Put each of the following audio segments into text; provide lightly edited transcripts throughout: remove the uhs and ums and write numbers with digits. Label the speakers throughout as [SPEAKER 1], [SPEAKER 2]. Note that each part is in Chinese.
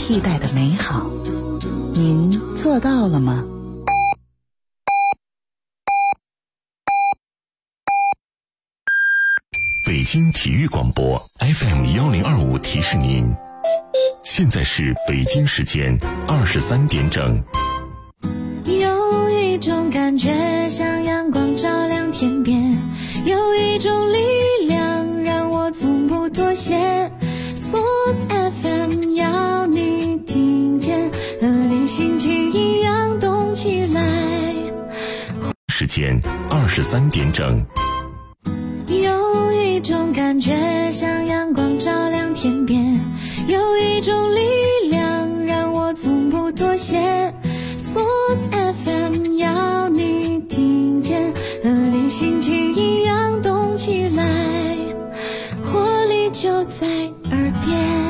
[SPEAKER 1] 替代的美好。您做到了吗？
[SPEAKER 2] 北京体育广播 FM1025提示您，现在是北京时间23点整。
[SPEAKER 3] 有一种感觉像阳光照亮天边，有一种力量让我从不妥协。 Sports FM 要你听见，和你心情一样动起来。
[SPEAKER 2] 时间23点整。
[SPEAKER 3] 有一种感觉像阳光照亮天边，有一种力量让我从不妥协。 Sports FM 要你听见，和你心情一样动起来，活力就在耳边。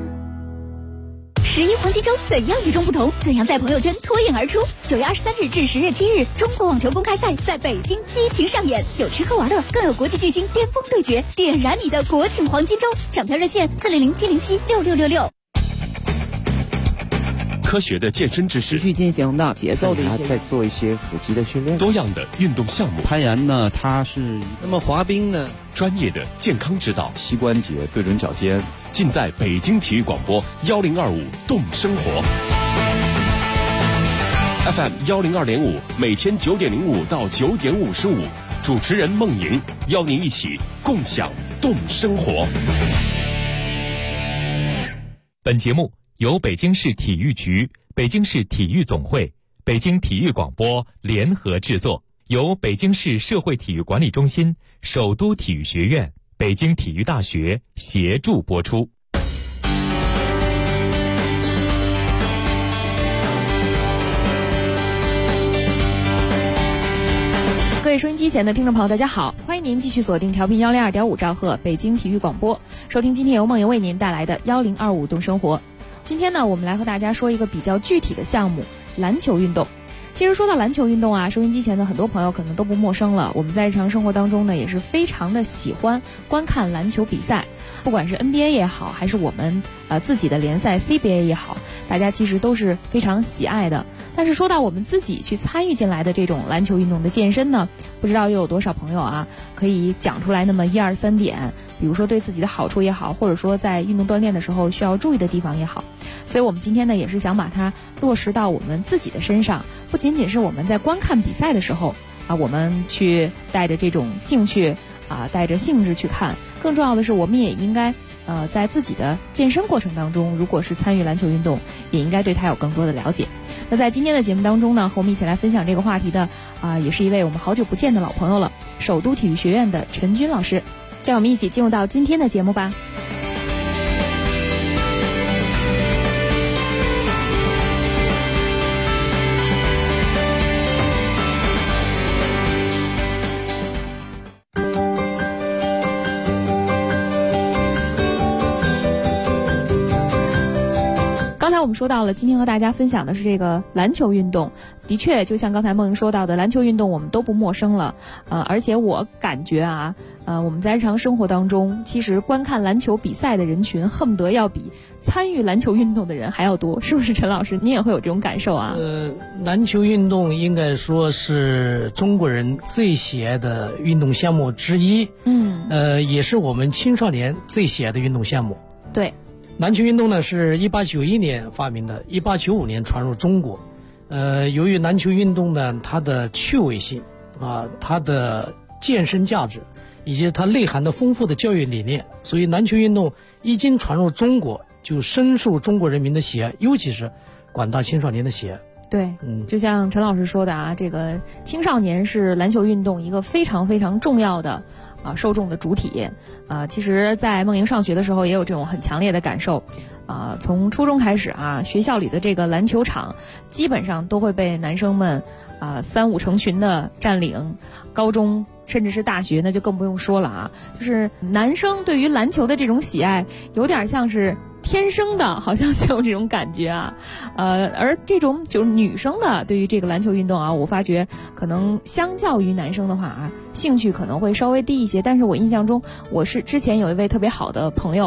[SPEAKER 4] 11黄金周怎样与众不同？怎样在朋友圈脱颖而出？9月23日至10月7日，中国网球公开赛在北京激情上演，有吃喝玩乐，更有国际巨星巅峰对决，点燃你的国庆黄金周！抢票热线400-707-6666。
[SPEAKER 2] 科学的健身知识，
[SPEAKER 5] 持续进行的节奏的在做一些腹肌的训练，
[SPEAKER 2] 多样的运动项目，
[SPEAKER 6] 攀岩呢，它是
[SPEAKER 7] 那么滑冰呢，
[SPEAKER 2] 专业的健康指导，
[SPEAKER 6] 膝关节对准脚尖，
[SPEAKER 2] 尽在北京体育广播1025动生活 FM102.5，每天9点05到9点55，主持人孟莹邀您一起共享动生活。
[SPEAKER 8] 本节目由北京市体育局、北京市体育总会、北京体育广播联合制作，由北京市社会体育管理中心、首都体育学院、北京体育大学协助播出。
[SPEAKER 9] 各位收音机前的听众朋友，大家好，欢迎您继续锁定调频102.5兆赫北京体育广播，收听今天由梦莹为您带来的1025动生活。今天呢，我们来和大家说一个比较具体的项目——篮球运动。其实说到篮球运动啊，收音机前的很多朋友可能都不陌生了。我们在日常生活当中呢，也是非常的喜欢观看篮球比赛，不管是 NBA 也好，还是我们自己的联赛 CBA 也好，大家其实都是非常喜爱的。但是说到我们自己去参与进来的这种篮球运动的健身呢，不知道又有多少朋友啊可以讲出来那么1、2、3点，比如说对自己的好处也好，或者说在运动锻炼的时候需要注意的地方也好。所以我们今天呢，也是想把它落实到我们自己的身上，不仅仅是我们在观看比赛的时候啊，我们去带着这种兴趣啊，带着兴致去看，更重要的是我们也应该在自己的健身过程当中，如果是参与篮球运动，也应该对它有更多的了解。那在今天的节目当中呢，和我们一起来分享这个话题的也是一位我们好久不见的老朋友了，首都体育学院的陈军老师。让我们一起进入到今天的节目吧。刚才我们说到了，今天和大家分享的是这个篮球运动。的确，就像刚才梦莹说到的，篮球运动我们都不陌生了。而且我感觉啊，我们在日常生活当中，其实观看篮球比赛的人群，恨不得要比参与篮球运动的人还要多，是不是陈老师？你也会有这种感受啊？
[SPEAKER 7] 篮球运动应该说是中国人最喜爱的运动项目之一。也是我们青少年最喜爱的运动项目。
[SPEAKER 9] 对。
[SPEAKER 7] 篮球运动呢是1891年发明的，1895年传入中国。由于篮球运动呢，它的趣味性啊，它的健身价值，以及它内涵的丰富的教育理念，所以篮球运动一经传入中国，就深受中国人民的喜爱，尤其是广大青少年的喜爱。
[SPEAKER 9] 对，就像陈老师说的啊，这个青少年是篮球运动一个非常非常重要的受众的主体。其实在梦莹上学的时候也有这种很强烈的感受。从初中开始啊，学校里的这个篮球场基本上都会被男生们3、5成群的占领。高中甚至是大学那就更不用说了啊，就是男生对于篮球的这种喜爱有点像是天生的，好像就有这种感觉啊。而这种就是女生的对于这个篮球运动啊，我发觉可能相较于男生的话啊，兴趣可能会稍微低一些。但是我印象中，我是之前有一位特别好的朋友，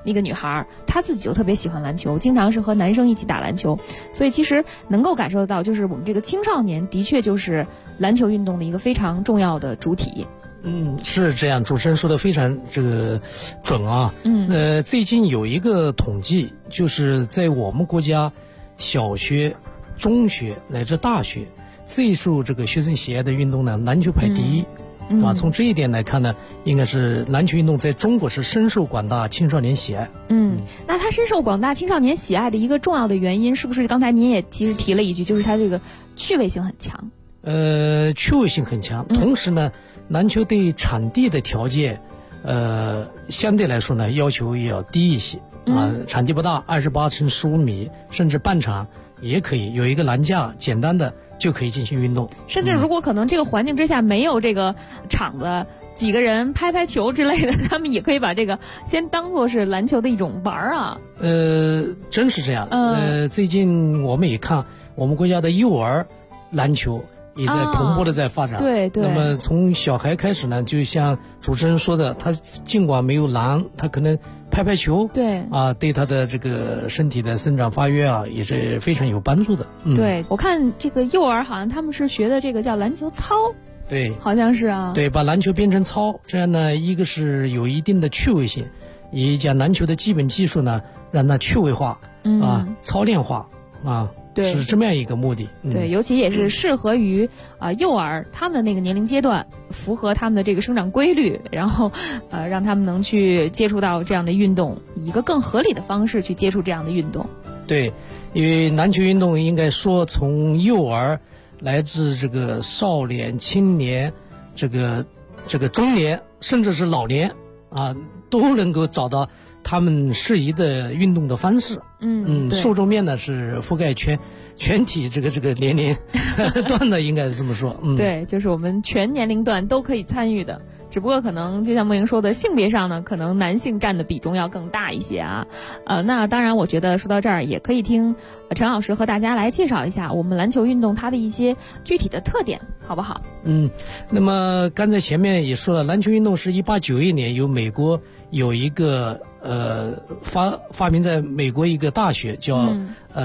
[SPEAKER 9] 那个女孩，她自己就特别喜欢篮球，经常是和男生一起打篮球，所以其实能够感受得到，就是我们这个青少年的确就是篮球运动的一个非常重要的主体。
[SPEAKER 7] 是这样，主持人说的非常准啊。最近有一个统计，就是在我们国家小学、中学乃至大学最受这个学生喜爱的运动呢，篮球排第一。从这一点来看呢，应该是篮球运动在中国是深受广大青少年喜爱。
[SPEAKER 9] 那它深受广大青少年喜爱的一个重要的原因，是不是刚才您也其实提了一句，就是它这个趣味性很强？
[SPEAKER 7] 趣味性很强，同时呢，篮球对场地的条件，相对来说呢要求也要低一些场地不大，28×15米，甚至半场也可以有一个篮架，简单的就可以进行运动。
[SPEAKER 9] 甚至如果可能这个环境之下没有这个场子，几个人拍拍球之类的，他们也可以把这个先当作是篮球的一种玩啊。
[SPEAKER 7] 真是这样。最近我们也看我们国家的幼儿篮球也在蓬勃的在发展。
[SPEAKER 9] 对。
[SPEAKER 7] 那么从小孩开始呢，就像主持人说的，他尽管没有篮，他可能拍拍球，对他的这个身体的生长发育也是非常有帮助的。
[SPEAKER 9] 对，我看这个幼儿好像他们是学的这个叫篮球操。
[SPEAKER 7] 对，
[SPEAKER 9] 好像是啊。
[SPEAKER 7] 对，把篮球变成操，这样呢，一个是有一定的趣味性，也将篮球的基本技术呢让它趣味化操练化
[SPEAKER 9] 对，
[SPEAKER 7] 是这么样一个目的。
[SPEAKER 9] 对，尤其也是适合于幼儿他们的那个年龄阶段，符合他们的这个生长规律，然后让他们能去接触到这样的运动，以一个更合理的方式去接触这样的运动。
[SPEAKER 7] 对，因为篮球运动应该说从幼儿来自这个少年、青年，这个中年，甚至是老年都能够找到他们适宜的运动的方式。受众面呢是覆盖全体这个年龄段的，应该是这么说。
[SPEAKER 9] 对，就是我们全年龄段都可以参与的，只不过可能就像梦莹说的，性别上呢，可能男性占的比重要更大一些啊。那当然，我觉得说到这儿也可以听陈老师和大家来介绍一下我们篮球运动它的一些具体的特点，好不好？
[SPEAKER 7] 那么刚才前面也说了，篮球运动是1891年由美国有一个发明在美国一个大学叫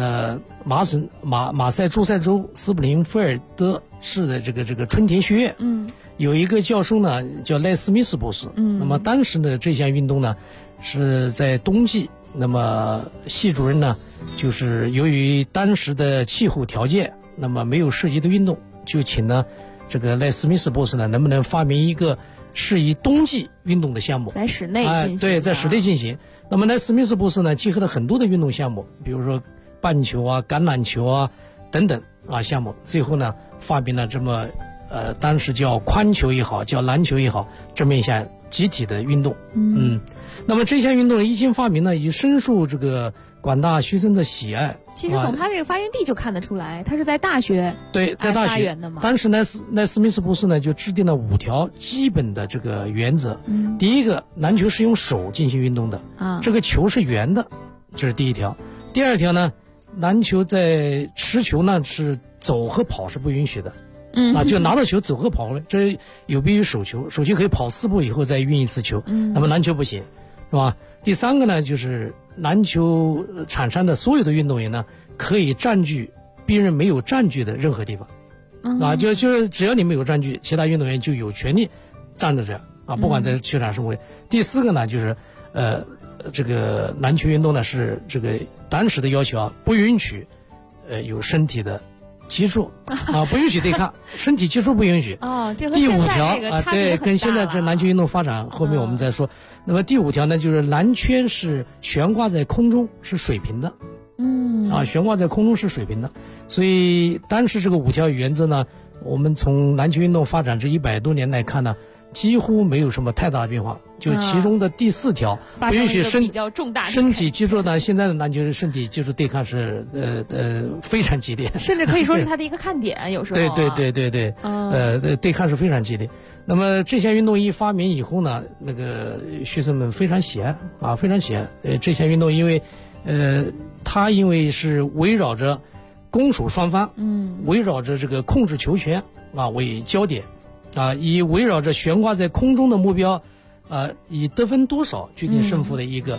[SPEAKER 7] 马赛诸塞州斯普林菲尔德市的这个春田学院。有一个教授呢叫赖斯密斯博士。那么当时呢这项运动呢是在冬季，那么系主任呢就是由于当时的气候条件，那么没有适宜的运动，就请了这个赖斯密斯博士呢能不能发明一个适宜冬季运动的项目，
[SPEAKER 9] 在室内进行。
[SPEAKER 7] 对，在室内进行。那么赖斯密斯博士呢结合了很多的运动项目，比如说棒球橄榄球等等项目，最后呢发明了这么当时叫宽球也好，叫篮球也好，这么一项集体的运动。那么这项运动一经发明呢，已深受这个广大学生的喜爱。
[SPEAKER 9] 其实从他这个发源地就看得出来，他是在大学。
[SPEAKER 7] 对，在大学
[SPEAKER 9] 的嘛。
[SPEAKER 7] 当时赖斯密斯博士呢就制定了5条基本的这个原则。第一个，篮球是用手进行运动的这个球是圆的，这是第一条。第二条呢，篮球在持球呢是走和跑是不允许的。就拿到球走和跑，这有别于手球，手球可以跑4步以后再运一次球，那么篮球不行，是吧？第三个呢，就是篮球场上的所有的运动员呢，可以占据别人没有占据的任何地方，就是只要你没有占据，其他运动员就有权利站着这样不管在球场上为。第四个呢，就是这个篮球运动呢是这个当时的要求不允许有身体的接触不允许对抗，身体接触不允许。
[SPEAKER 9] 这和
[SPEAKER 7] 第5条
[SPEAKER 9] 对，
[SPEAKER 7] 跟现在这篮球运动发展后面我们再说。那么第5条呢，就是篮圈是悬挂在空中是水平的。悬挂在空中是水平的。所以当时这个5条原则呢，我们从篮球运动发展这100多年来看呢，几乎没有什么太大的变化。就其中的第4条，不允许身体接触呢，现在的篮球身体接触对抗是非常激烈，
[SPEAKER 9] 甚至可以说是它的一个看点。有时候
[SPEAKER 7] 对，对抗是非常激烈。那么这项运动一发明以后呢，那个学生们非常喜爱非常喜爱这项运动，因为它因为是围绕着攻守双方，围绕着这个控制球权为焦点以围绕着悬挂在空中的目标以得分多少决定胜负的一个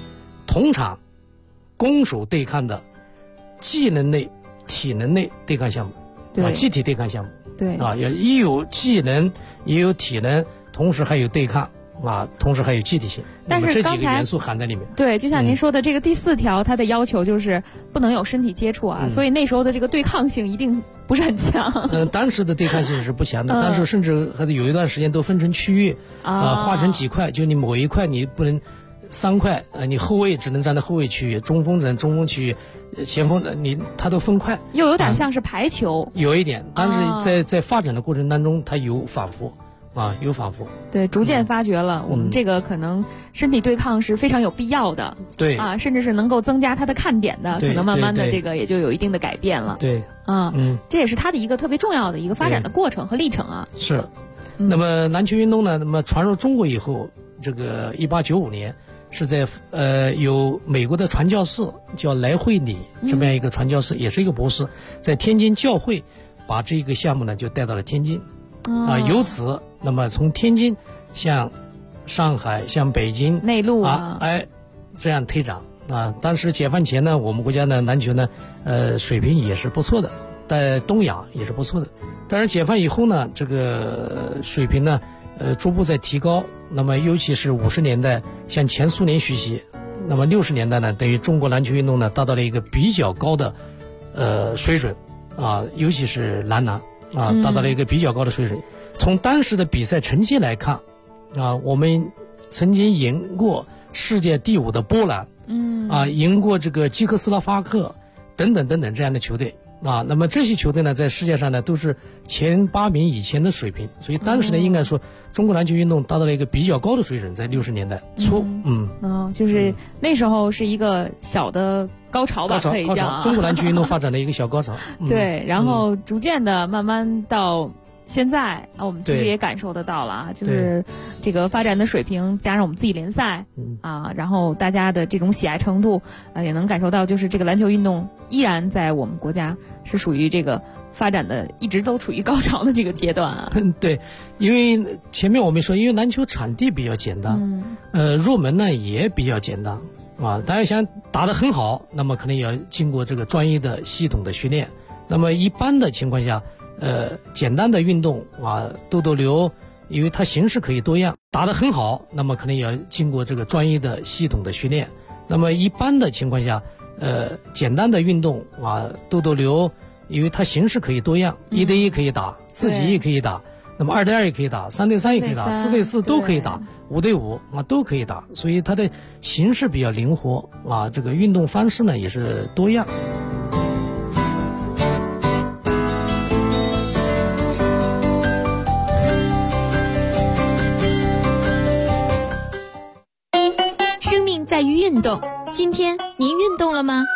[SPEAKER 7] 同场攻守对抗的技能类、体能类对抗项目，
[SPEAKER 9] 对，
[SPEAKER 7] 集体对抗项目，
[SPEAKER 9] 对
[SPEAKER 7] 也有技能，也有体能，同时还有对抗。同时还有集体性，
[SPEAKER 9] 但是
[SPEAKER 7] 这几个元素含在里面。
[SPEAKER 9] 对，就像您说的，这个第4条，它的要求就是不能有身体接触啊，所以那时候的这个对抗性一定不是很强。
[SPEAKER 7] 当时的对抗性是不强的，但是甚至还是有一段时间都分成区域，划成几块，就你某一块你不能3块，你后卫只能站在后卫区域，中锋只能中锋区域，前锋它都分块，
[SPEAKER 9] 又有点像是排球，
[SPEAKER 7] 有一点，但是在发展的过程当中，它有反复。有反复，
[SPEAKER 9] 对，逐渐发觉了，我们这个可能身体对抗是非常有必要的，
[SPEAKER 7] 对
[SPEAKER 9] 甚至是能够增加它的看点的，可能慢慢的这个也就有一定的改变了，
[SPEAKER 7] 对，
[SPEAKER 9] 这也是它的一个特别重要的一个发展的过程和历程啊。
[SPEAKER 7] 是，那么篮球运动呢，那么传入中国以后，这个1895年是在有美国的传教士叫莱惠里这么样一个传教士，也是一个博士，在天津教会把这个项目呢就带到了天津。由此，那么从天津向上海、向北京
[SPEAKER 9] 内陆
[SPEAKER 7] 这样推展当时解放前呢，我们国家呢篮球呢，水平也是不错的，在东亚也是不错的。但是解放以后呢，这个水平呢，逐步在提高。那么尤其是50年代向前苏联学习，那么60年代呢，等于中国篮球运动呢达到了一个比较高的水准尤其是男篮。达到了一个比较高的水准。从当时的比赛成绩来看，我们曾经赢过世界第5的波兰，赢过这个捷克斯洛伐克等等等等这样的球队那么这些球队呢，在世界上呢都是前8名以前的水平，所以当时呢，应该说中国篮球运动达到了一个比较高的水准，在60年代初，
[SPEAKER 9] 就是那时候是一个小的高潮吧，可以讲
[SPEAKER 7] 中国篮球运动发展的一个小高潮。
[SPEAKER 9] 对，然后逐渐的慢慢到现在我们其实也感受得到了就是这个发展的水平，加上我们自己联赛然后大家的这种喜爱程度也能感受到，就是这个篮球运动依然在我们国家是属于这个发展的一直都处于高潮的这个阶段
[SPEAKER 7] 对，因为前面我们说，因为篮球场地比较简单，入门呢也比较简单大家想打得很好，那么可能也要经过这个专业的系统的训练。那么一般的情况下，简单的运动斗斗流，因为它形式可以多样，打得很好，那么可能也要经过这个专业的系统的训练。那么一般的情况下，简单的运动斗斗流，因为它形式可以多样，1对1可以打，自己也可以打，那么2对2也可以打，3对3也可以打，4对4都可以打，5对5都可以打，所以它的形式比较灵活这个运动方式呢也是多样。
[SPEAKER 3] 生命在于运动，今天您运动了吗？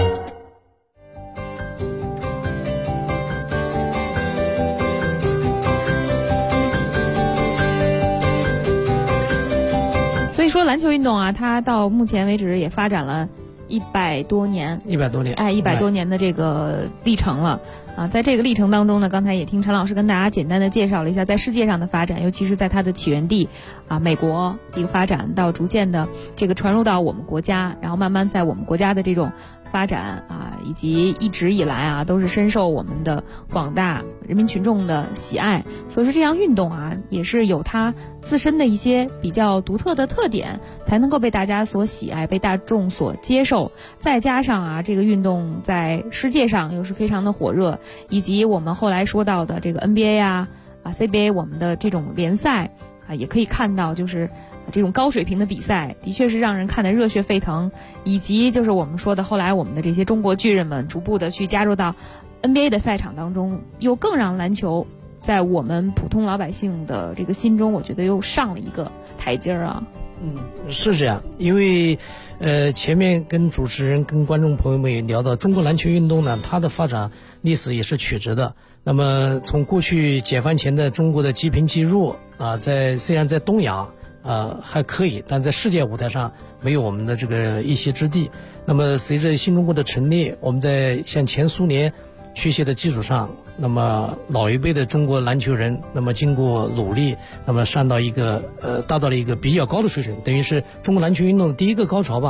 [SPEAKER 9] 所以说篮球运动它到目前为止也发展了100多年，100多年的这个历程了在这个历程当中呢，刚才也听陈老师跟大家简单的介绍了一下在世界上的发展，尤其是在它的起源地美国一个发展，到逐渐的这个传入到我们国家，然后慢慢在我们国家的这种发展以及一直以来都是深受我们的广大人民群众的喜爱。所以说这项运动也是有它自身的一些比较独特的特点，才能够被大家所喜爱，被大众所接受。再加上这个运动在世界上又是非常的火热，以及我们后来说到的这个 NBA CBA 我们的这种联赛也可以看到，就是这种高水平的比赛的确是让人看得热血沸腾，以及就是我们说的后来我们的这些中国巨人们逐步的去加入到 NBA 的赛场当中，又更让篮球在我们普通老百姓的这个心中，我觉得又上了一个台阶
[SPEAKER 7] 是这样，因为前面跟主持人跟观众朋友们也聊到，中国篮球运动呢，它的发展历史也是曲折的。那么从过去解放前的中国的积贫积弱虽然在东亚还可以，但在世界舞台上没有我们的这个一席之地。那么随着新中国的成立，我们在向前苏联学习的基础上，那么老一辈的中国篮球人，那么经过努力，那么上到一个达到了一个比较高的水准，等于是中国篮球运动的第一个高潮吧。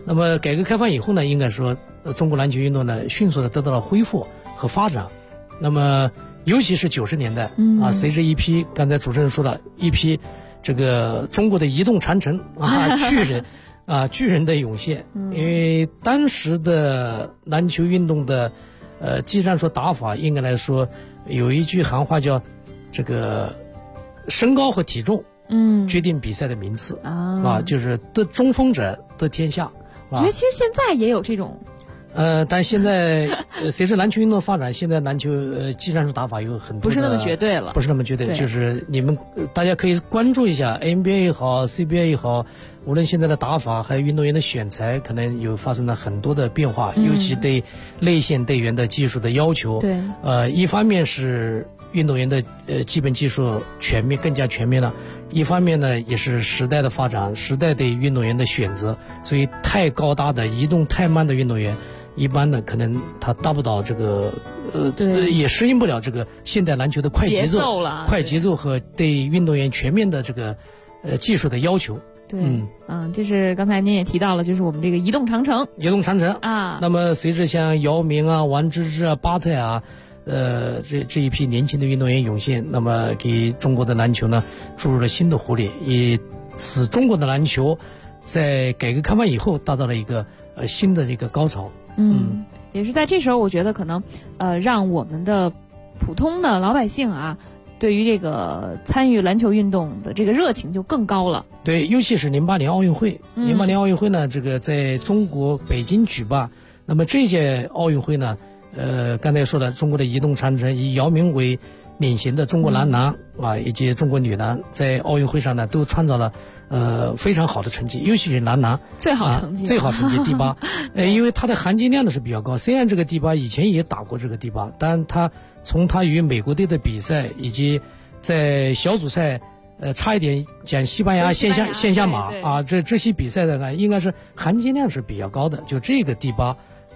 [SPEAKER 7] 那么改革开放以后呢，应该说中国篮球运动呢迅速的得到了恢复和发展。那么尤其是90年代随着一批刚才主持人说了一批这个中国的移动长城巨人的涌现，因为当时的篮球运动的技战术打法应该来说有一句行话叫这个身高和体重决定比赛的名次就是得中锋者得天下。
[SPEAKER 9] 我觉得其实现在也有这种
[SPEAKER 7] 但现在随着篮球运动发展，现在篮球技战术打法有很多
[SPEAKER 9] 不是那么绝对了，
[SPEAKER 7] 不是那么绝对，就是你们大家可以关注一下 NBA 也好 CBA 也好，无论现在的打法还有运动员的选材，可能有发生了很多的变化，尤其对内线队员的技术的要求。
[SPEAKER 9] 对，
[SPEAKER 7] 一方面是运动员的基本技术更加全面了，一方面呢也是时代的发展，时代对运动员的选择，所以太高大的移动太慢的运动员一般的可能他达不到这个也适应不了这个现代篮球的快节奏和对运动员全面的这个技术的要求。
[SPEAKER 9] 对，就是刚才您也提到了，就是我们这个移动长城
[SPEAKER 7] 啊。那么随着像姚明啊、王治郅啊、巴特啊，这一批年轻的运动员涌现，那么给中国的篮球呢注入了新的活力，也使中国的篮球在改革开放以后达到了一个新的这个高潮。
[SPEAKER 9] 也是在这时候，我觉得可能让我们的普通的老百姓对于这个参与篮球运动的这个热情就更高了。
[SPEAKER 7] 对，尤其是08年奥运会，08年奥运会呢，这个在中国北京举办。那么这届奥运会呢，刚才说了，中国的移动长城以姚明为领衔的中国男篮以及中国女篮在奥运会上呢都创造了非常好的成绩，尤其是男篮
[SPEAKER 9] 最好成绩
[SPEAKER 7] 第8。因为它的含金量呢是比较高，虽然这个第8以前也打过这个第8，但他从他与美国队的比赛，以及在小组赛差一点讲西班牙线下马这些比赛的呢，应该是含金量是比较高的。就这个第8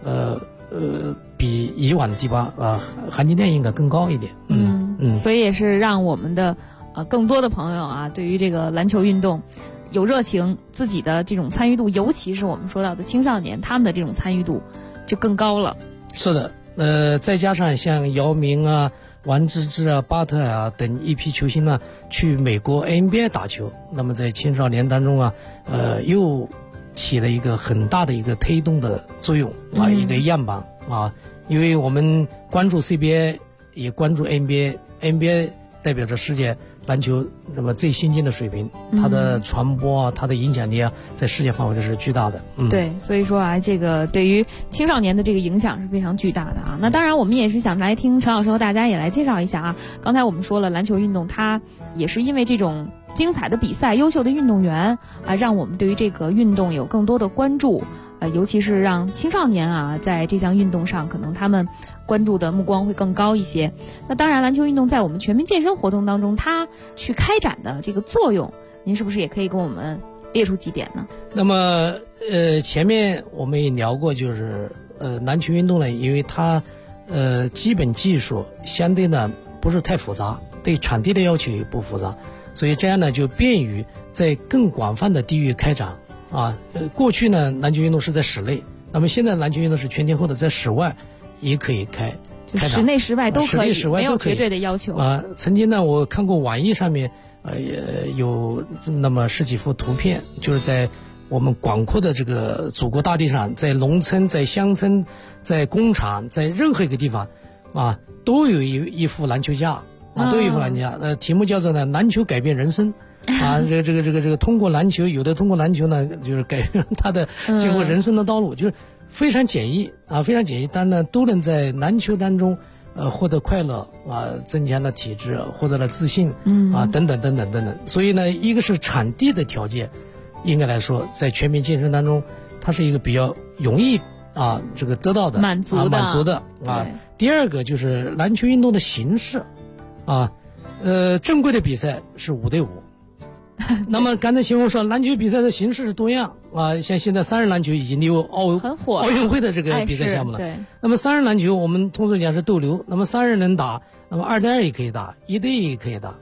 [SPEAKER 7] 比以往的第8含金量应该更高一点。
[SPEAKER 9] 所以也是让我们的更多的朋友对于这个篮球运动有热情，自己的这种参与度，尤其是我们说到的青少年，他们的这种参与度就更高了。
[SPEAKER 7] 是的，再加上像姚明啊、王治郅啊、巴特啊等一批球星呢去美国 NBA 打球，那么在青少年当中又起了一个很大的一个推动的作用一个样板因为我们关注 CBA 也关注 NBA 代表着世界篮球那么最先进的水平，它的传播它的影响力在世界范围内是巨大的。
[SPEAKER 9] 对，所以说这个对于青少年的这个影响是非常巨大的那当然我们也是想来听陈老师和大家也来介绍一下刚才我们说了，篮球运动它也是因为这种精彩的比赛、优秀的运动员让我们对于这个运动有更多的关注，尤其是让青少年在这项运动上可能他们关注的目光会更高一些。那当然篮球运动在我们全民健身活动当中它去开展的这个作用，您是不是也可以跟我们列出几点呢？
[SPEAKER 7] 那么前面我们也聊过，就是篮球运动呢，因为它基本技术相对呢不是太复杂，对场地的要求也不复杂，所以这样呢就便于在更广泛的地域开展过去呢篮球运动是在室内，那么现在篮球运动是全天候的，在室外也可以开展，
[SPEAKER 9] 室内室外都可以，
[SPEAKER 7] 室外
[SPEAKER 9] 没有绝对的要求
[SPEAKER 7] 曾经呢我看过网易上面有那么十几幅图片，就是在我们广阔的这个祖国大地上，在农村、在乡村、在工厂、在任何一个地方都有一副篮球架都有一副篮球架，题目叫做呢篮球改变人生这个通过篮球，有的通过篮球呢就是改变他的经过人生的道路，就是非常简易非常简易，但呢都能在篮球当中获得快乐增强了体质，获得了自信等等。所以呢，一个是场地的条件，应该来说在全民健身当中它是一个比较容易这个得到的
[SPEAKER 9] 满足的
[SPEAKER 7] 第二个就是篮球运动的形式正规的比赛是5对5那么刚才新闻说篮球比赛的形式是多样像现在3人篮球已经有奥运会的这个比赛项目了。
[SPEAKER 9] 对，
[SPEAKER 7] 那么3人篮球我们通俗讲是斗牛，那么3人能打，那么2对2也可以打，1对1也可以打，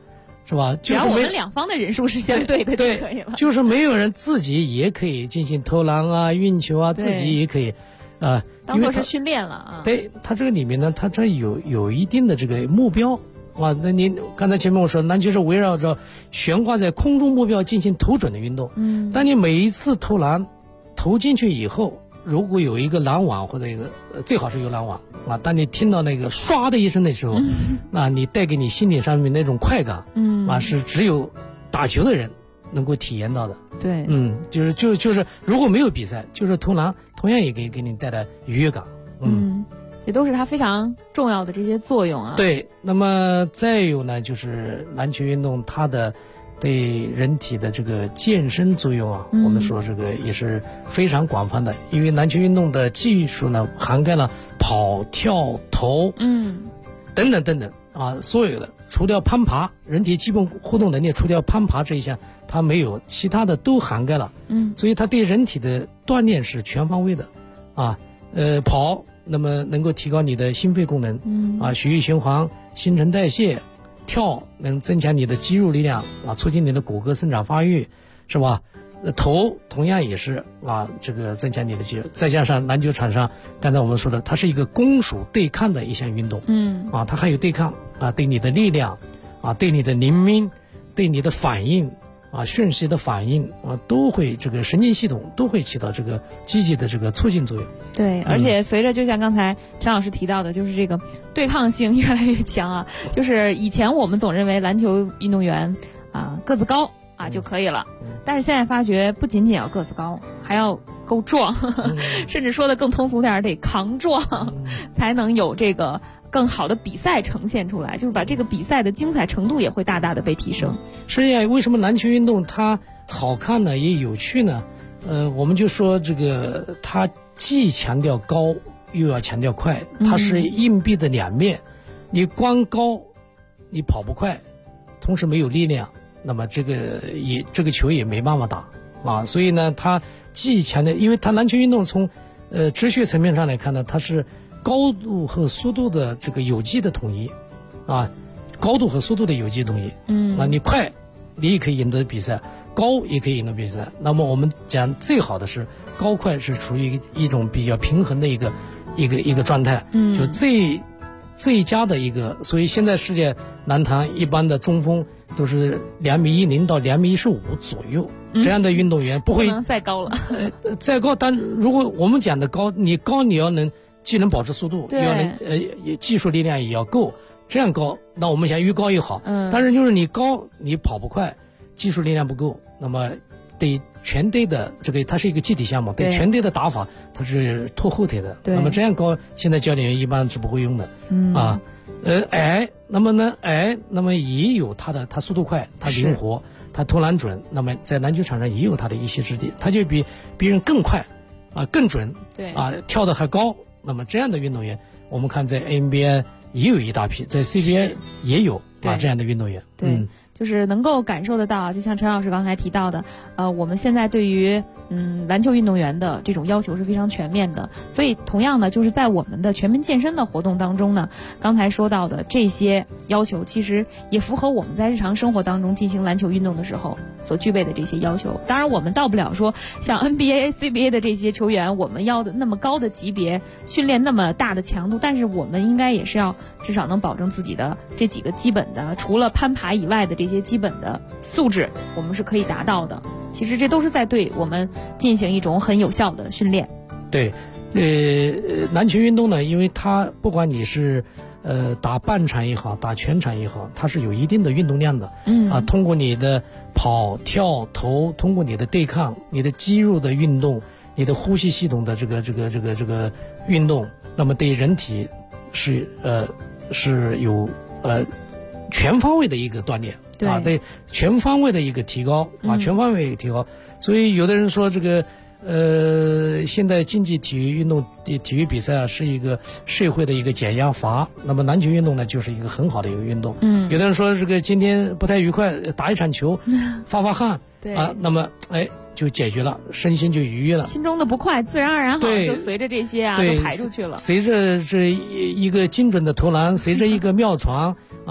[SPEAKER 7] 是吧？
[SPEAKER 9] 只要我们两方的人数是相对的就可以了。
[SPEAKER 7] 就是没有人自己也可以进行投篮啊、运球啊，自己也可以，
[SPEAKER 9] 当做是训练了啊。
[SPEAKER 7] 对，它这个里面呢，它这有一定的这个目标啊。那你刚才前面我说，篮球是围绕着悬挂在空中目标进行投准的运动。但你每一次投篮投进去以后，如果有一个篮网或者一个最好是有篮网啊，当你听到那个唰的一声的时候，那你带给你心理上面那种快感，是只有打球的人能够体验到的。
[SPEAKER 9] 对，
[SPEAKER 7] 就是如果没有比赛，就是投篮同样也可以给你带来愉悦感。
[SPEAKER 9] 这都是它非常重要的这些作用啊。
[SPEAKER 7] 对，那么再有呢，就是篮球运动它的对人体的这个健身作用啊，我们说这个也是非常广泛的，因为篮球运动的技术呢涵盖了跑、跳、投，等等等等啊，所有的除掉攀爬，人体基本活动能力除掉攀爬这一项它没有，其他的都涵盖了。所以它对人体的锻炼是全方位的啊。跑那么能够提高你的心肺功能，血液循环、新陈代谢。跳能增强你的肌肉力量啊，促进你的骨骼生长发育，是吧？投同样也是这个增强你的肌肉。再加上篮球场上，刚才我们说的，它是一个攻守对抗的一项运动，它还有对抗对你的力量对你的灵敏，对你的反应瞬息的反应都会这个神经系统都会起到这个积极的这个促进作用。
[SPEAKER 9] 对，而且随着就像刚才陈老师提到的，就是这个对抗性越来越强啊。就是以前我们总认为篮球运动员个子高就可以了，但是现在发觉不仅仅要个子高，还要够壮，甚至说的更通俗点得强壮，才能有这个更好的比赛呈现出来，就是把这个比赛的精彩程度也会大大的被提升。
[SPEAKER 7] 是呀，为什么篮球运动它好看呢，也有趣呢？我们就说这个它既强调高又要强调快，它是硬币的两面。你光高你跑不快，同时没有力量，那么这个球也没办法打所以呢，它既强调，因为它篮球运动从哲学层面上来看呢，它是高度和速度的这个有机的统一高度和速度的有机统一。你快你也可以赢得比赛，高也可以赢得比赛。那么我们讲最好的是高快是处于一种比较平衡的一个状态，就最佳的一个。所以现在世界篮坛一般的中锋都是2.10米到2.15米左右，这样的运动员不会
[SPEAKER 9] 再高了。
[SPEAKER 7] 再高，但如果我们讲的高，你要能既能保持速度，要能技术力量也要够，这样高，那我们想越高越好。但是就是你高你跑不快，技术力量不够，那么对全队的这个它是一个集体项目，对全队的打法它是拖后腿的。那么这样高，现在教练员一般是不会用的。矮，那么也有它速度快，它灵活，它投篮准，那么在篮球场上也有它的一席之地，它就比别人更快更准，跳得还高。那么这样的运动员，我们看在 NBA 也有一大批，在 CBA 也有这样的运动员。
[SPEAKER 9] 就是能够感受得到，就像陈老师刚才提到的，我们现在对于篮球运动员的这种要求是非常全面的。所以同样呢，就是在我们的全民健身的活动当中呢，刚才说到的这些要求，其实也符合我们在日常生活当中进行篮球运动的时候所具备的这些要求。当然，我们到不了说像 NBA、CBA 的这些球员，我们要的那么高的级别，训练那么大的强度，但是我们应该也是要至少能保证自己的这几个基本的，除了攀爬以外的这些基本的素质，我们是可以达到的。其实这都是在对我们进行一种很有效的训练。
[SPEAKER 7] 对，篮球运动呢，因为它不管你是打半场也好，打全场也好，它是有一定的运动量的。通过你的跑、跳、投，通过你的对抗，你的肌肉的运动，你的呼吸系统的这个运动，那么对人体是有全方位的一个锻炼。对全方位的一个提高全方位的提高。所以有的人说这个现在竞技体育运动体育比赛是一个社会的一个减压阀，那么篮球运动呢就是一个很好的一个运动。有的人说这个今天不太愉快，打一场球发汗那么就解决了，身心就愉悦了，
[SPEAKER 9] 心中的不快自然而然就随着这些都排出去了。
[SPEAKER 7] 随着这一个精准的投篮，随着一个妙传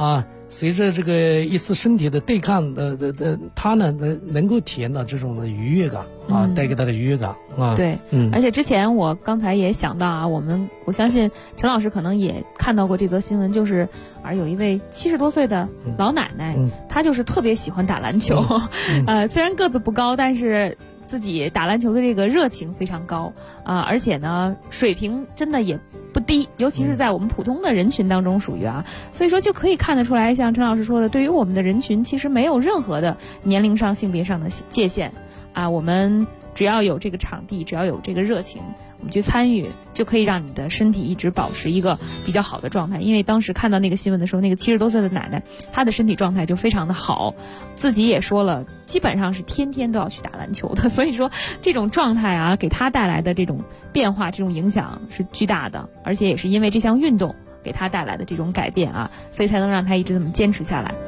[SPEAKER 7] 随着这个一次身体的对抗他呢能够体验到这种的愉悦感啊，带给他的愉悦感啊。
[SPEAKER 9] 对，而且之前我刚才也想到啊，我相信陈老师可能也看到过这则新闻，就是有一位70多岁的老奶奶，她就是特别喜欢打篮球，虽然个子不高，但是自己打篮球的这个热情非常高而且呢水平真的也不低，尤其是在我们普通的人群当中属于所以说就可以看得出来，像陈老师说的，对于我们的人群其实没有任何的年龄上性别上的界限我们只要有这个场地，只要有这个热情，我们去参与，就可以让你的身体一直保持一个比较好的状态。因为当时看到那个新闻的时候，那个70多岁的奶奶，她的身体状态就非常的好，自己也说了，基本上是天天都要去打篮球的。所以说这种状态给她带来的这种变化，这种影响是巨大的，而且也是因为这项运动给她带来的这种改变所以才能让她一直这么坚持下来。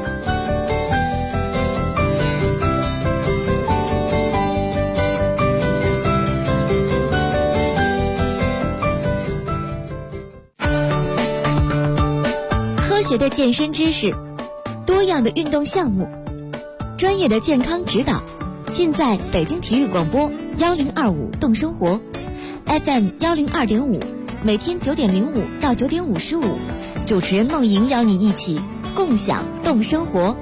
[SPEAKER 4] 科学的健身知识，多样的运动项目，专业的健康指导，尽在北京体育广播1025动生活 FM 102.5，每天9点05到9点55，主持人梦莹邀你一起共享动生活。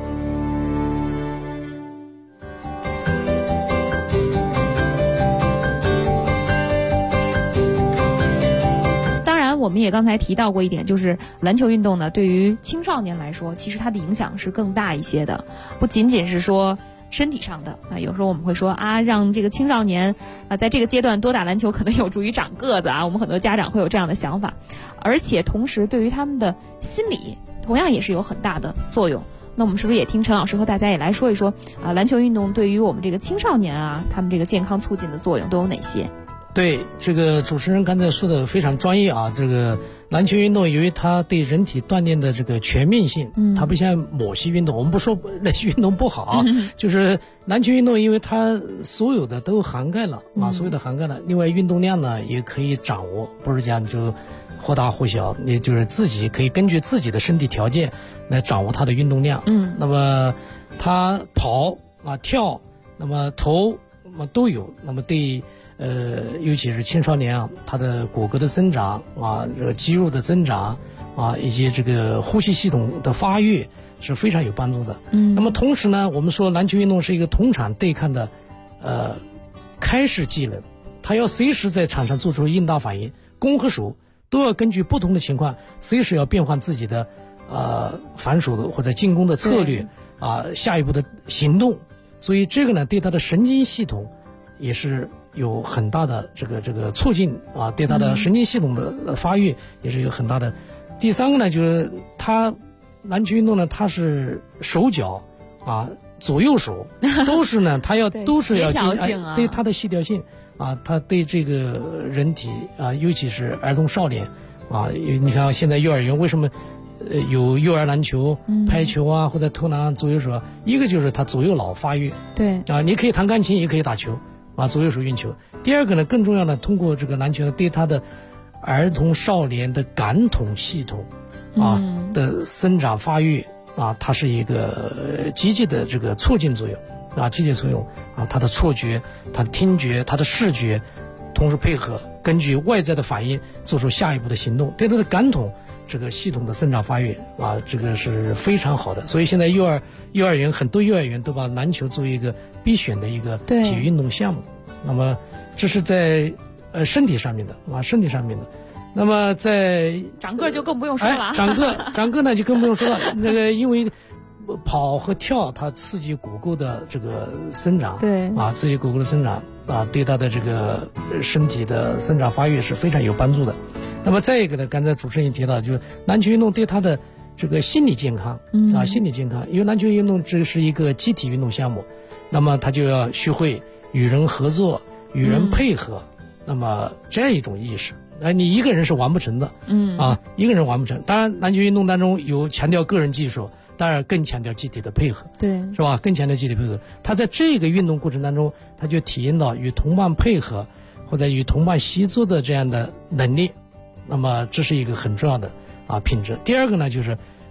[SPEAKER 9] 我们也刚才提到过一点，就是篮球运动呢，对于青少年来说，其实它的影响是更大一些的，不仅仅是说身体上的有时候我们会说让这个青少年在这个阶段多打篮球可能有助于长个子我们很多家长会有这样的想法，而且同时对于他们的心理同样也是有很大的作用。那我们是不是也听陈老师和大家也来说一说篮球运动对于我们这个青少年他们这个健康促进的作用都有哪些？
[SPEAKER 7] 对，这个主持人刚才说的非常专业这个篮球运动由于它对人体锻炼的这个全面性，它不像某些运动，我们不说那些运动不好就是篮球运动因为它所有的都涵盖了所有的涵盖了，另外运动量呢也可以掌握，不是讲就或大或小，也就是自己可以根据自己的身体条件来掌握它的运动量。那么它跑跳，那么投，那么都有，那么对尤其是青少年他的骨骼的生长这个肌肉的增长以及这个呼吸系统的发育是非常有帮助的。那么同时呢，我们说篮球运动是一个同场对抗的开始技能，他要随时在场上做出应答反应，攻和守都要根据不同的情况随时要变换自己的反守的或者进攻的策略下一步的行动，所以这个呢对他的神经系统也是有很大的这个促进对他的神经系统的发育也是有很大的。第三个呢，就是他篮球运动呢，它是手脚左右手都是呢，它都是要对它的协调性它对这个人体尤其是儿童少年你看现在幼儿园为什么有幼儿篮球、拍球或者投篮左右手，一个就是他左右脑发育，
[SPEAKER 9] 对
[SPEAKER 7] 你可以弹钢琴也可以打球左右手运球。第二个呢，更重要的，通过这个篮球对他的儿童少年的感统系统的生长发育它是一个积极的这个促进作用积极作用他的错觉、他的听觉、他的视觉同时配合，根据外在的反应做出下一步的行动，对他的感统这个系统的生长发育这个是非常好的。所以现在幼儿园很多幼儿园都把篮球作为一个必选的一个体育运动项目。那么这是在身体上面的身体上面的。那么在
[SPEAKER 9] 长个就更不用说了
[SPEAKER 7] 长个呢就更不用说了那个因为跑和跳它刺激骨骼的这个生长，
[SPEAKER 9] 对
[SPEAKER 7] 刺激骨骼的生长对它的这个身体的生长发育是非常有帮助的。那么再一个呢，刚才主持人也提到，就是篮球运动对他的这个心理健康心理健康，因为篮球运动这是一个集体运动项目，那么他就要学会与人合作、与人配合，那么这样一种意识。你一个人是完不成的，一个人完不成。当然，篮球运动当中有强调个人技术，当然更强调集体的配合，
[SPEAKER 9] 对，
[SPEAKER 7] 是吧？更强调集体配合。他在这个运动过程当中，他就体验到与同伴配合或者与同伴协作的这样的能力。那么这是一个很重要的品质。第二个呢，就是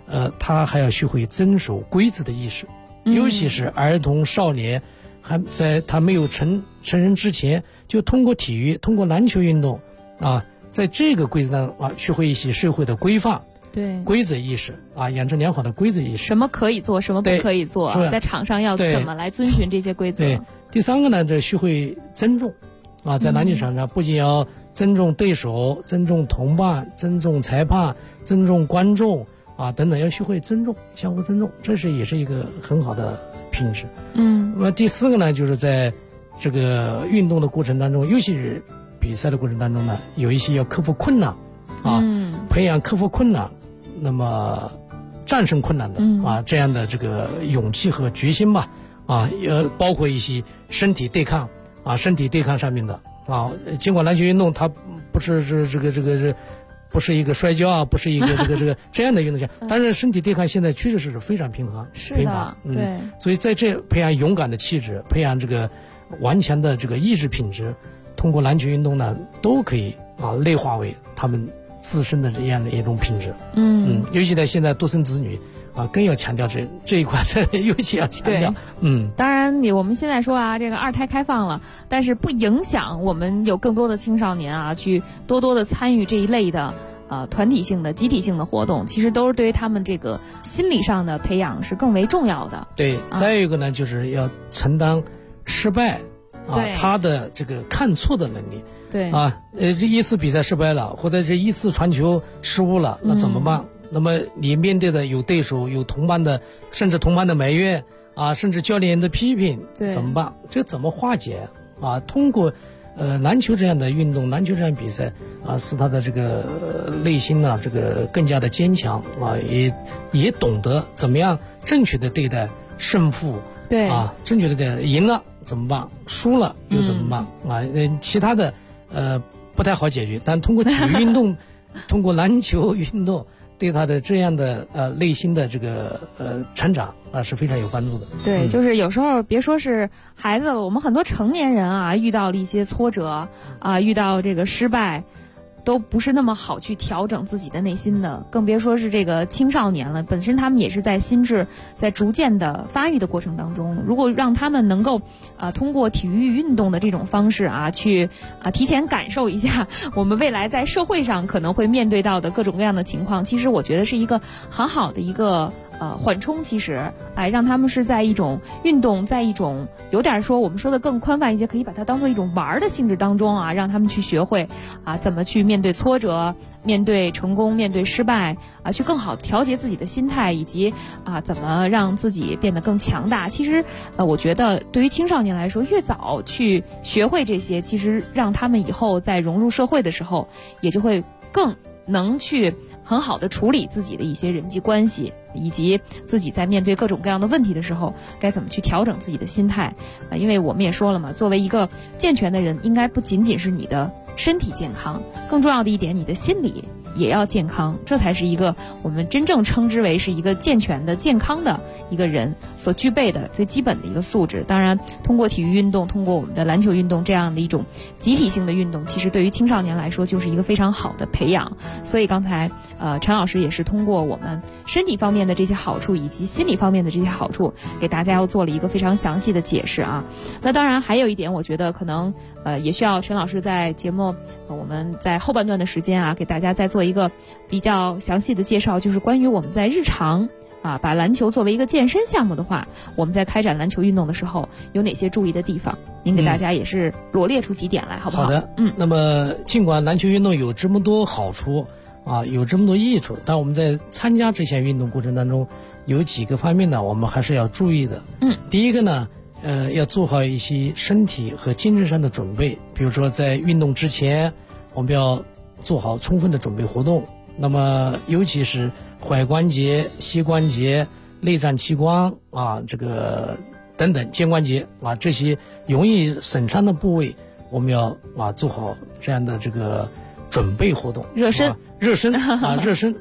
[SPEAKER 7] 他还要学会遵守规则的意识，尤其是儿童少年，还在他没有成人之前，就通过体育，通过篮球运动啊，在这个规则当中啊，学会一些社会的规范。
[SPEAKER 9] 对，
[SPEAKER 7] 规则意识啊，养成良好的规则意识。
[SPEAKER 9] 什么可以做，什么不可以做，在场上要怎么来遵循这些规则。
[SPEAKER 7] 对，第三个呢，这学会尊重啊，在篮球场上不仅要尊重对手、尊重同伴、尊重裁判、尊重观众啊等等，要学会尊重，相互尊重，这也是一个很好的品质。那么第四个呢，就是在这个运动的过程当中，尤其是比赛的过程当中呢，有一些要克服困难啊，培养克服困难。那么战胜困难的啊，这样的这个勇气和决心吧，啊，包括一些身体对抗啊，身体对抗上面的啊，尽管篮球运动它不是不是一个摔跤啊，不是一个这个这样的运动项，但是身体对抗现在确实是非常频繁，
[SPEAKER 9] 对，
[SPEAKER 7] 所以在这培养勇敢的气质，培养这个顽强的这个意志品质，通过篮球运动呢，都可以啊内化为他们自身的这样的一种品质。尤其在现在独生子女啊，更要强调这一块，尤其要强调。
[SPEAKER 9] 当然我们现在说啊，这个二胎开放了，但是不影响我们有更多的青少年啊，去多多的参与这一类的团体性的、集体性的活动，其实都是对于他们这个心理上的培养是更为重要的。
[SPEAKER 7] 对，再有一个呢，就是要承担失败啊，他的这个看错的能力。
[SPEAKER 9] 对
[SPEAKER 7] 啊，这一次比赛失败了，或者这一次传球失误了，那怎么办？那么你面对的有对手、有同伴的，甚至同伴的埋怨啊，甚至教练员的批评，怎么办？这怎么化解啊？通过篮球这样的运动，篮球这样比赛啊，使他的这个内心呢，这个更加的坚强啊，也懂得怎么样正确的对待胜负。
[SPEAKER 9] 对
[SPEAKER 7] 啊，正确的对待，赢了怎么办？输了又怎么办？啊，其他的。不太好解决，但通过体育运动，通过篮球运动，对他的这样的内心的这个成长啊是非常有帮助的。
[SPEAKER 9] 对，就是有时候别说是孩子，我们很多成年人啊，遇到了一些挫折啊，遇到这个失败，都不是那么好去调整自己的内心的，更别说是这个青少年了。本身他们也是在心智在逐渐的发育的过程当中，如果让他们能够通过体育运动的这种方式啊，去提前感受一下我们未来在社会上可能会面对到的各种各样的情况，其实我觉得是一个很好的一个缓冲，其实让他们是在一种运动，在一种有点说我们说的更宽泛一些，可以把它当做一种玩的性质当中啊，让他们去学会怎么去面对挫折，面对成功，面对失败去更好调节自己的心态，以及怎么让自己变得更强大。其实我觉得对于青少年来说，越早去学会这些，其实让他们以后在融入社会的时候，也就会更能去很好的处理自己的一些人际关系，以及自己在面对各种各样的问题的时候该怎么去调整自己的心态因为我们也说了嘛，作为一个健全的人，应该不仅仅是你的身体健康，更重要的一点，你的心理也要健康，这才是一个我们真正称之为是一个健全的、健康的一个人所具备的最基本的一个素质。当然，通过体育运动，通过我们的篮球运动这样的一种集体性的运动，其实对于青少年来说就是一个非常好的培养。所以刚才陈老师也是通过我们身体方面的这些好处，以及心理方面的这些好处，给大家又做了一个非常详细的解释啊。那当然还有一点，我觉得可能也需要陈老师在节目我们在后半段的时间啊，给大家再做一个比较详细的介绍，就是关于我们在日常把篮球作为一个健身项目的话，我们在开展篮球运动的时候有哪些注意的地方？您给大家也是罗列出几点来，好不好？
[SPEAKER 7] 好的，那么尽管篮球运动有这么多好处有这么多益处，但我们在参加这项运动过程当中，有几个方面呢，我们还是要注意的。第一个呢，要做好一些身体和精神上的准备，比如说在运动之前，我们要做好充分的准备活动。那么尤其是踝关节、膝关节、内脏器官这个等等肩关节这些容易损伤的部位，我们要做好这样的这个准备活动。
[SPEAKER 9] 热身
[SPEAKER 7] 热身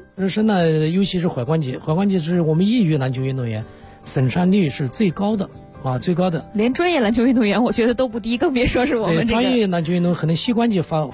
[SPEAKER 7] 呢，尤其是踝关节是我们业余篮球运动员损伤率是最高的啊，最高的。
[SPEAKER 9] 连专业篮球运动员我觉得都不低，更别说是我们这个
[SPEAKER 7] 专业篮球运动可能膝关节发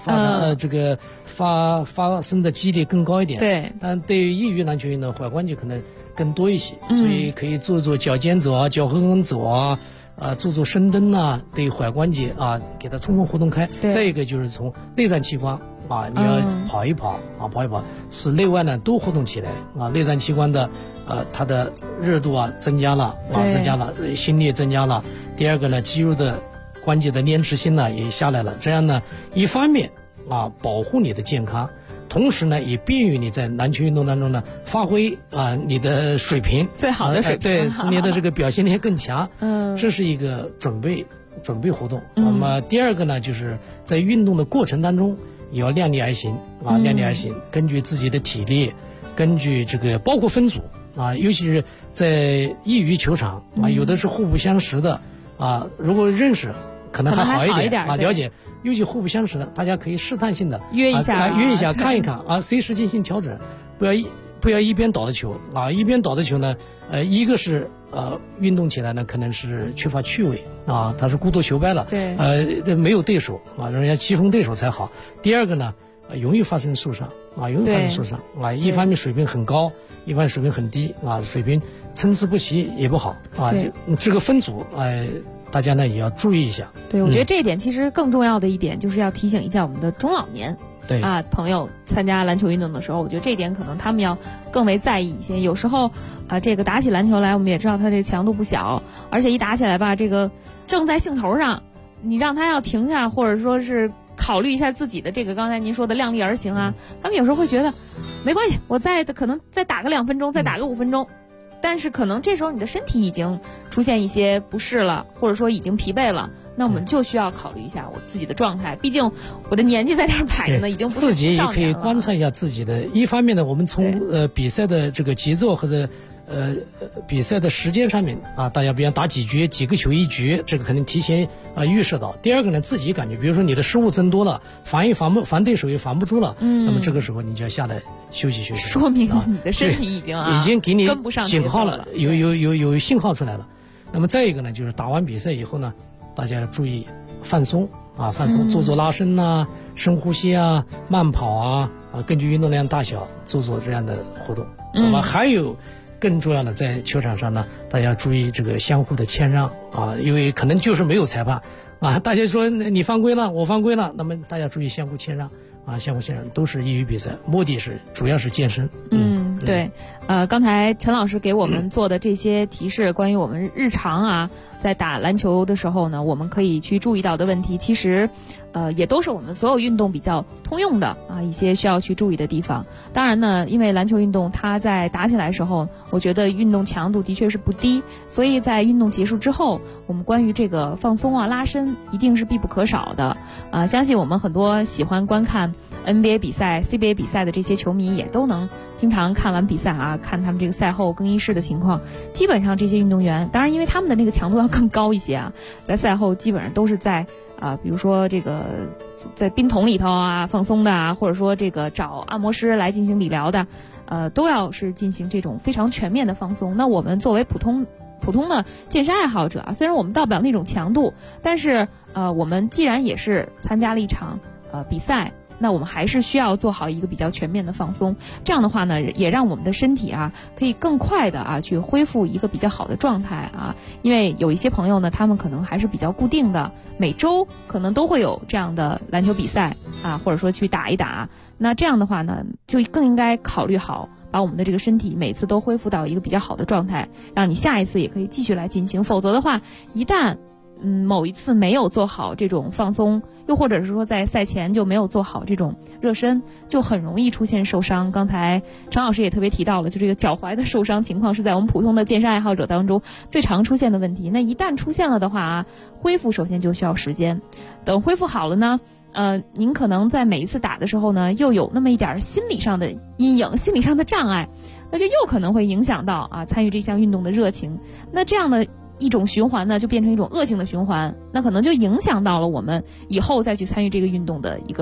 [SPEAKER 7] 生的几率更高一点。
[SPEAKER 9] 对，
[SPEAKER 7] 但对于业余篮球运动，踝关节可能更多一些，所以可以做脚尖走啊，脚后跟走啊。做深蹲啊，对踝关节啊，给它充分活动开。再一个就是从内脏器官啊，你要跑一跑啊，跑一跑，使内外呢都活动起来啊，内脏器官的它的热度啊增加了啊，增加了，心率增加了。第二个呢，肌肉的关节的粘滞性呢也下来了，这样呢，一方面啊保护你的健康。同时呢，也便于你在篮球运动当中呢发挥你的水平，
[SPEAKER 9] 最好的水平，
[SPEAKER 7] 对，使你的这个表现力更强。这是一个准备活动。那么第二个呢，就是在运动的过程当中也要量力而行啊，量力而行，根据自己的体力，根据这个包括分组啊，尤其是在业余球场啊，有的是互不相识的啊，如果认识可能还好一点啊，了解。尤其互不相识的，大家可以试探性的
[SPEAKER 9] 约一下，
[SPEAKER 7] 看一看啊，随时进行调整，不要一边倒的球啊，一边倒的球呢，一个是运动起来呢可能是缺乏趣味啊，他是孤独求败了，
[SPEAKER 9] 对，
[SPEAKER 7] 没有对手啊，人家棋逢对手才好。第二个呢，容易发生受伤啊，一方面水平很高，一方面水平很低啊，水平参差不齐也不好啊，这个分组大家呢也要注意一下。
[SPEAKER 9] 对，我觉得这一点其实更重要的一点就是要提醒一下我们的中老年朋友参加篮球运动的时候，我觉得这一点可能他们要更为在意一些。有时候这个打起篮球来，我们也知道它这个强度不小，而且一打起来吧，这个正在兴头上，你让他要停下，或者说是考虑一下自己的这个刚才您说的量力而行啊，他们有时候会觉得没关系，我可能再打个2分钟，再打个5分钟。但是可能这时候你的身体已经出现一些不适了，或者说已经疲惫了，那我们就需要考虑一下我自己的状态。毕竟我的年纪在这儿摆着呢，已经不是
[SPEAKER 7] 自己也可以观察一下自己的。一方面呢，我们从比赛的这个节奏或者比赛的时间上面啊，大家比方打几局几个球一局，这个可能提前预设到。第二个呢，自己感觉，比如说你的失误增多了，防对手也防不住了，那么这个时候你就要下来休息，
[SPEAKER 9] 说明你的身体已经
[SPEAKER 7] 给你
[SPEAKER 9] 跟不上
[SPEAKER 7] 信号了，有信号出来了。那么再一个呢，就是打完比赛以后呢，大家要注意放松啊，做拉伸啊，深呼吸啊，慢跑啊，根据运动量大小做这样的活动。那么还有更重要的，在球场上呢，大家注意这个相互的谦让啊，因为可能就是没有裁判啊，大家说你犯规了，我犯规了，那么大家注意相互谦让啊，相互谦让，都是业余比赛，目的主要是健身。
[SPEAKER 9] 对，刚才陈老师给我们做的这些提示，关于我们日常在打篮球的时候呢，我们可以去注意到的问题，其实也都是我们所有运动比较通用的一些需要去注意的地方。当然呢，因为篮球运动它在打起来的时候，我觉得运动强度的确是不低，所以在运动结束之后，我们关于这个放松拉伸一定是必不可少的。相信我们很多喜欢观看 NBA 比赛 CBA 比赛的这些球迷也都能经常看完比赛看他们这个赛后更衣室的情况。基本上这些运动员，当然因为他们的那个强度要更高一些在赛后基本上都是在比如说这个在冰桶里头放松的或者说这个找按摩师来进行理疗的，都要是进行这种非常全面的放松。那我们作为普通的健身爱好者虽然我们到不了那种强度，但是我们既然也是参加了一场比赛，那我们还是需要做好一个比较全面的放松。这样的话呢，也让我们的身体可以更快的去恢复一个比较好的状态因为有一些朋友呢，他们可能还是比较固定的，每周可能都会有这样的篮球比赛或者说去打一打。那这样的话呢，就更应该考虑好把我们的这个身体每次都恢复到一个比较好的状态，让你下一次也可以继续来进行。否则的话，一旦某一次没有做好这种放松，又或者是说在赛前就没有做好这种热身，就很容易出现受伤。刚才陈老师也特别提到了，就这个脚踝的受伤情况是在我们普通的健身爱好者当中最常出现的问题。那一旦出现了的话恢复首先就需要时间，等恢复好了呢您可能在每一次打的时候呢，又有那么一点心理上的阴影，心理上的障碍，那就又可能会影响到参与这项运动的热情。那这样的一种循环呢，就变成一种恶性的循环，那可能就影响到了我们以后再去参与这个运动的一个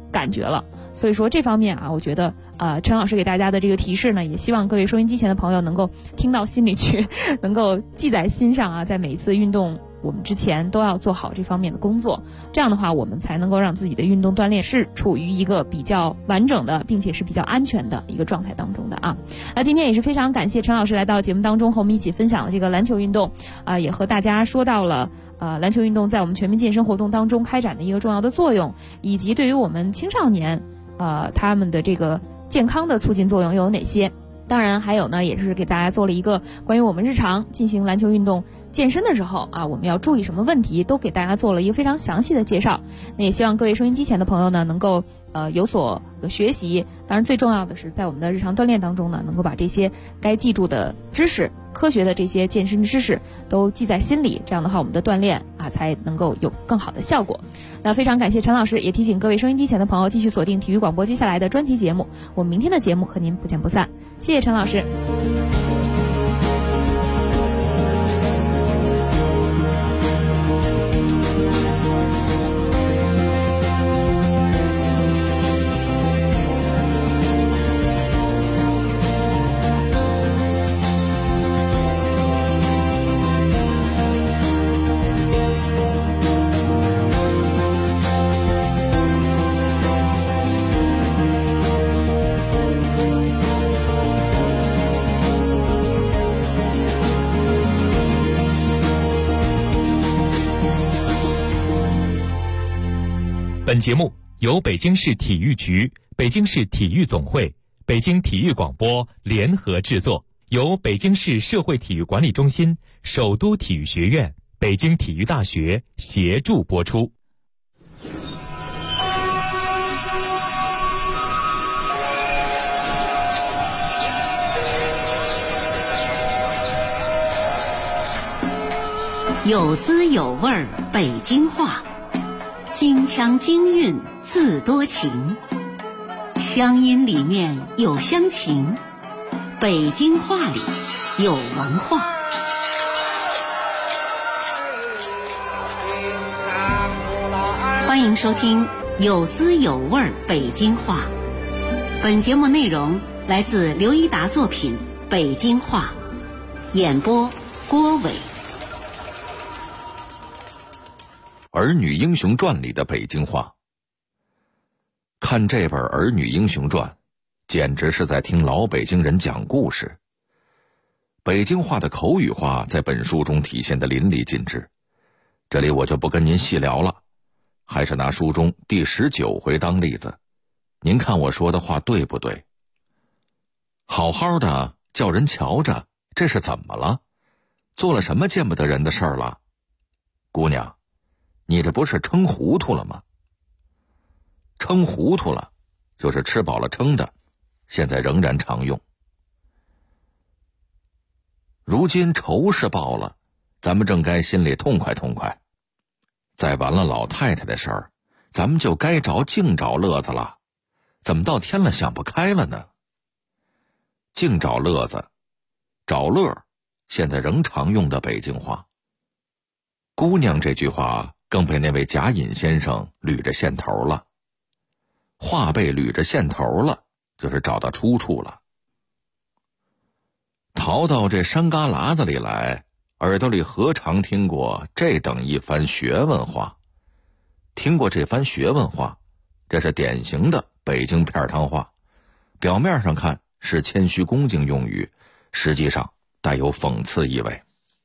[SPEAKER 9] 感觉了。所以说这方面啊，我觉得陈老师给大家的这个提示呢，也希望各位收音机前的朋友能够听到心里去，能够记在心上啊，在每一次运动我们之前都要做好这方面的工作，这样的话我们才能够让自己的运动锻炼是处于一个比较完整的并且是比较安全的一个状态当中的啊。那今天也是非常感谢陈老师来到节目当中和我们一起分享了这个篮球运动也和大家说到了篮球运动在我们全民健身活动当中开展的一个重要的作用，以及对于我们青少年他们的这个健康的促进作用又有哪些。当然还有呢，也是给大家做了一个关于我们日常进行篮球运动健身的时候我们要注意什么问题，都给大家做了一个非常详细的介绍。那也希望各位收音机前的朋友呢能够有所学习，当然最重要的是在我们的日常锻炼当中呢，能够把这些该记住的知识，科学的这些健身知识都记在心里，这样的话我们的锻炼才能够有更好的效果。那非常感谢陈老师，也提醒各位收音机前的朋友继续锁定体育广播接下来的专题节目，我们明天的节目和您不见不散。谢谢陈老师。
[SPEAKER 8] 本节目由北京市体育局、北京市体育总会、北京体育广播联合制作，由北京市社会体育管理中心、首都体育学院、北京体育大学协助播出。
[SPEAKER 1] 有滋有味儿北京话，京腔京韵自多情，乡音里面有乡情，北京话里有文化。欢迎收听有滋有味儿北京话。本节目内容来自刘一达作品《北京话》，演播郭伟。
[SPEAKER 10] 《儿女英雄传》里的北京话。看这本《儿女英雄传》，简直是在听老北京人讲故事。北京话的口语化在本书中体现得淋漓尽致，这里我就不跟您细聊了，还是拿书中第19回当例子，您看我说的话对不对？好好的叫人瞧着，这是怎么了？做了什么见不得人的事儿了？姑娘，你这不是撑糊涂了吗？撑糊涂了就是吃饱了撑的，现在仍然常用。如今仇是报了，咱们正该心里痛快痛快。再完了老太太的事儿，咱们就该净找乐子了，怎么到天了想不开了呢？净找乐子，找乐，现在仍常用的北京话。姑娘这句话更被那位贾隐先生捋着线头了。话被捋着线头了，就是找到出处了。逃到这山旮旯子里来，耳朵里何尝听过这等一番学问话？听过这番学问话，这是典型的北京片汤话，表面上看是谦虚恭敬用语，实际上带有讽刺意味。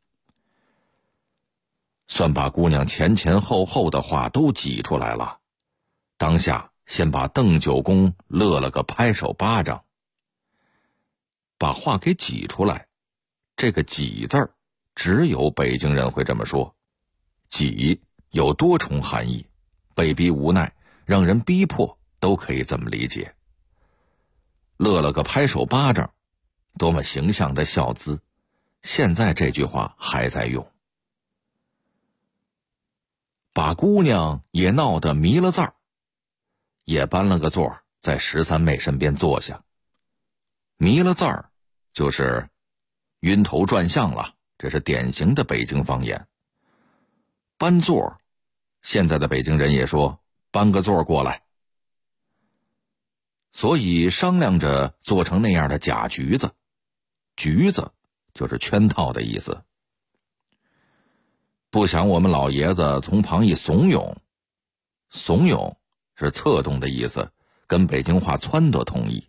[SPEAKER 10] 算把姑娘前前后后的话都挤出来了，当下先把邓九公乐了个拍手巴掌。把话给挤出来，这个挤字儿只有北京人会这么说。挤有多重含义，被逼无奈，让人逼迫，都可以这么理解。乐了个拍手巴掌，多么形象的笑姿，现在这句话还在用。把姑娘也闹得迷了字儿，也搬了个座在13妹身边坐下。迷了字儿就是晕头转向了，这是典型的北京方言。搬座，现在的北京人也说搬个座过来。 所以商量着做成那样的假橘子。橘子就是圈套的意思。不想我们老爷子从旁一怂恿，怂恿是策动的意思，跟北京话撺掇同义。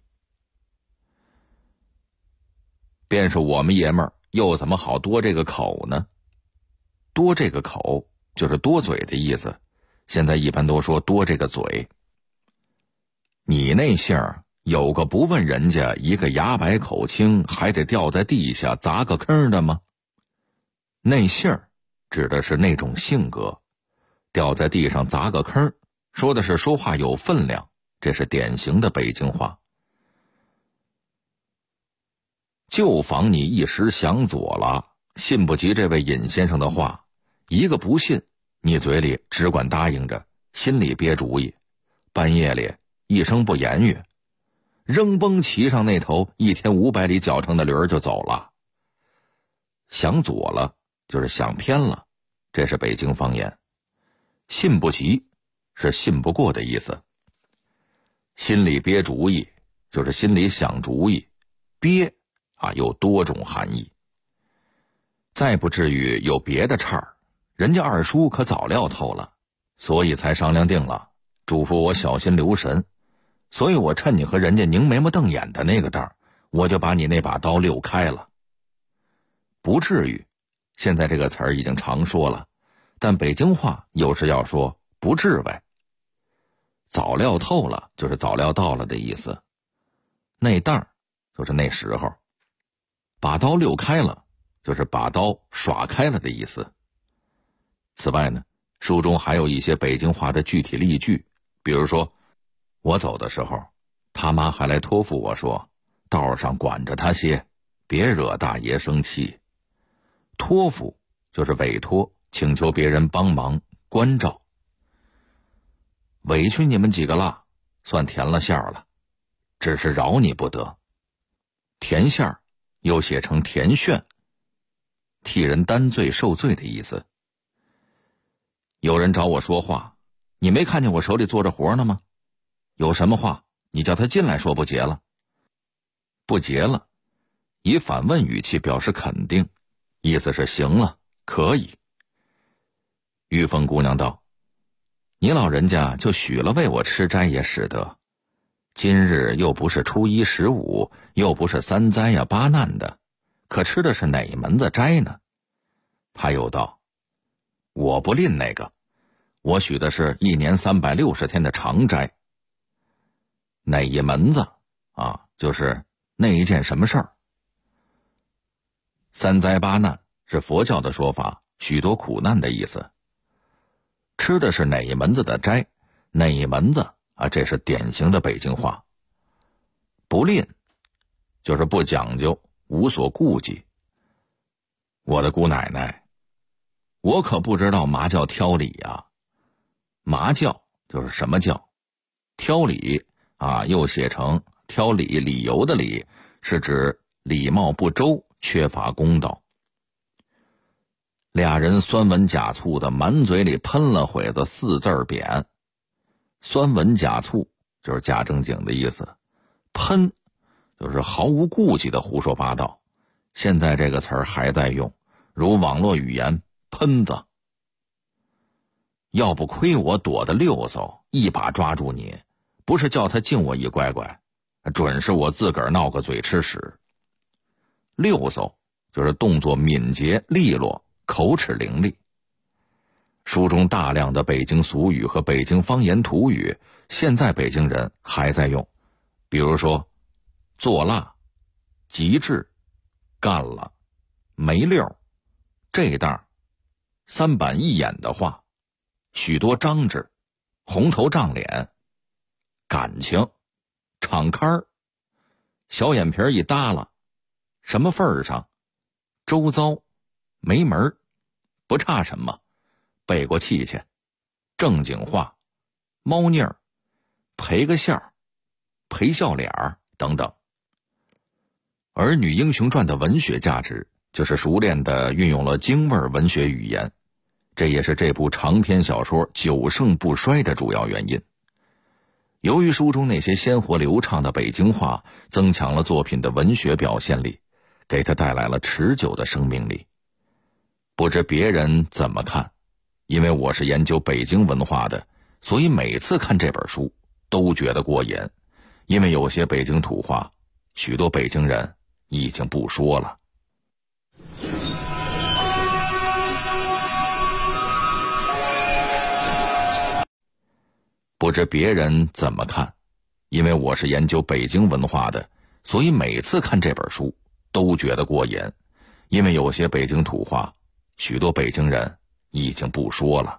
[SPEAKER 10] 便是我们爷们儿又怎么好多这个口呢？多这个口就是多嘴的意思，现在一般都说多这个嘴。你那姓儿有个不问人家一个牙白口清还得掉在地下砸个坑的吗？那姓儿指的是那种性格，掉在地上砸个坑，说的是说话有分量，这是典型的北京话。就防你一时想左了，信不及这位尹先生的话，一个不信，你嘴里只管答应着，心里憋主意，半夜里一声不言语，扔崩骑上那头1天500里脚程的驴儿就走了。想左了就是想偏了，这是北京方言。信不及是信不过的意思。心里憋主意就是心里想主意，憋有多种含义。再不至于有别的岔儿，人家二叔可早料透了，所以才商量定了，嘱咐我小心留神。所以我趁你和人家拧眉毛瞪眼的那个当，我就把你那把刀溜开了。不至于，现在这个词儿已经常说了，但北京话有时要说不至为。早料透了就是早料到了的意思，那当就是那时候。把刀溜开了就是把刀耍开了的意思。此外呢，书中还有一些北京话的具体例句，比如说我走的时候，他妈还来托付我说，道上管着他些，别惹大爷生气。托付就是委托，请求别人帮忙关照。委屈你们几个了，算填了馅儿了，只是饶你不得。填馅儿又写成填炫，替人担罪受罪的意思。有人找我说话，你没看见我手里做着活呢吗？有什么话你叫他进来说，不结了。不结了，以反问语气表示肯定，意思是行了，可以。玉凤姑娘道，你老人家就许了为我吃斋也使得，今日又不是初一15，又不是3灾呀8难的，可吃的是哪门子斋呢？他又道，我不吝那个，我许的是1年360天的长斋。哪一门子就是那一件什么事儿。3灾8难是佛教的说法，许多苦难的意思。吃的是哪一门子的斋，哪一门子这是典型的北京话。不吝就是不讲究，无所顾忌。我的姑奶奶，我可不知道嘛叫挑理呀。嘛叫就是什么叫，挑理又写成挑理理由的理，是指礼貌不周，缺乏公道。俩人酸文假醋的满嘴里喷了会子4字匾。酸文假醋就是假正经的意思，喷就是毫无顾忌的胡说八道。现在这个词儿还在用，如网络语言喷子。要不亏我躲得溜嗖，一把抓住你，不是叫他敬我一乖乖，准是我自个儿闹个嘴吃屎。溜嗖就是动作敏捷利落，口齿伶俐。书中大量的北京俗语和北京方言土语，现在北京人还在用，比如说做辣、极致、干了、没溜、这当、3板一眼的话，许多张纸、红头胀脸、感情、敞开儿、小眼皮一耷拉、什么份儿上、周遭、没门儿、不差什么、背过气去、正经话、猫腻儿、赔个笑、赔笑脸儿等等。《儿女英雄传》的文学价值就是熟练地运用了京味文学语言，这也是这部长篇小说久盛不衰的主要原因。 由于书中那些鲜活流畅的北京话增强了作品的文学表现力，给他带来了持久的生命力。不知别人怎么看，因为我是研究北京文化的，所以每次看这本书都觉得过瘾，因为有些北京土话，许多北京人已经不说了。不知别人怎么看，因为我是研究北京文化的，所以每次看这本书都觉得过瘾，因为有些北京土话，许多北京人已经不说了。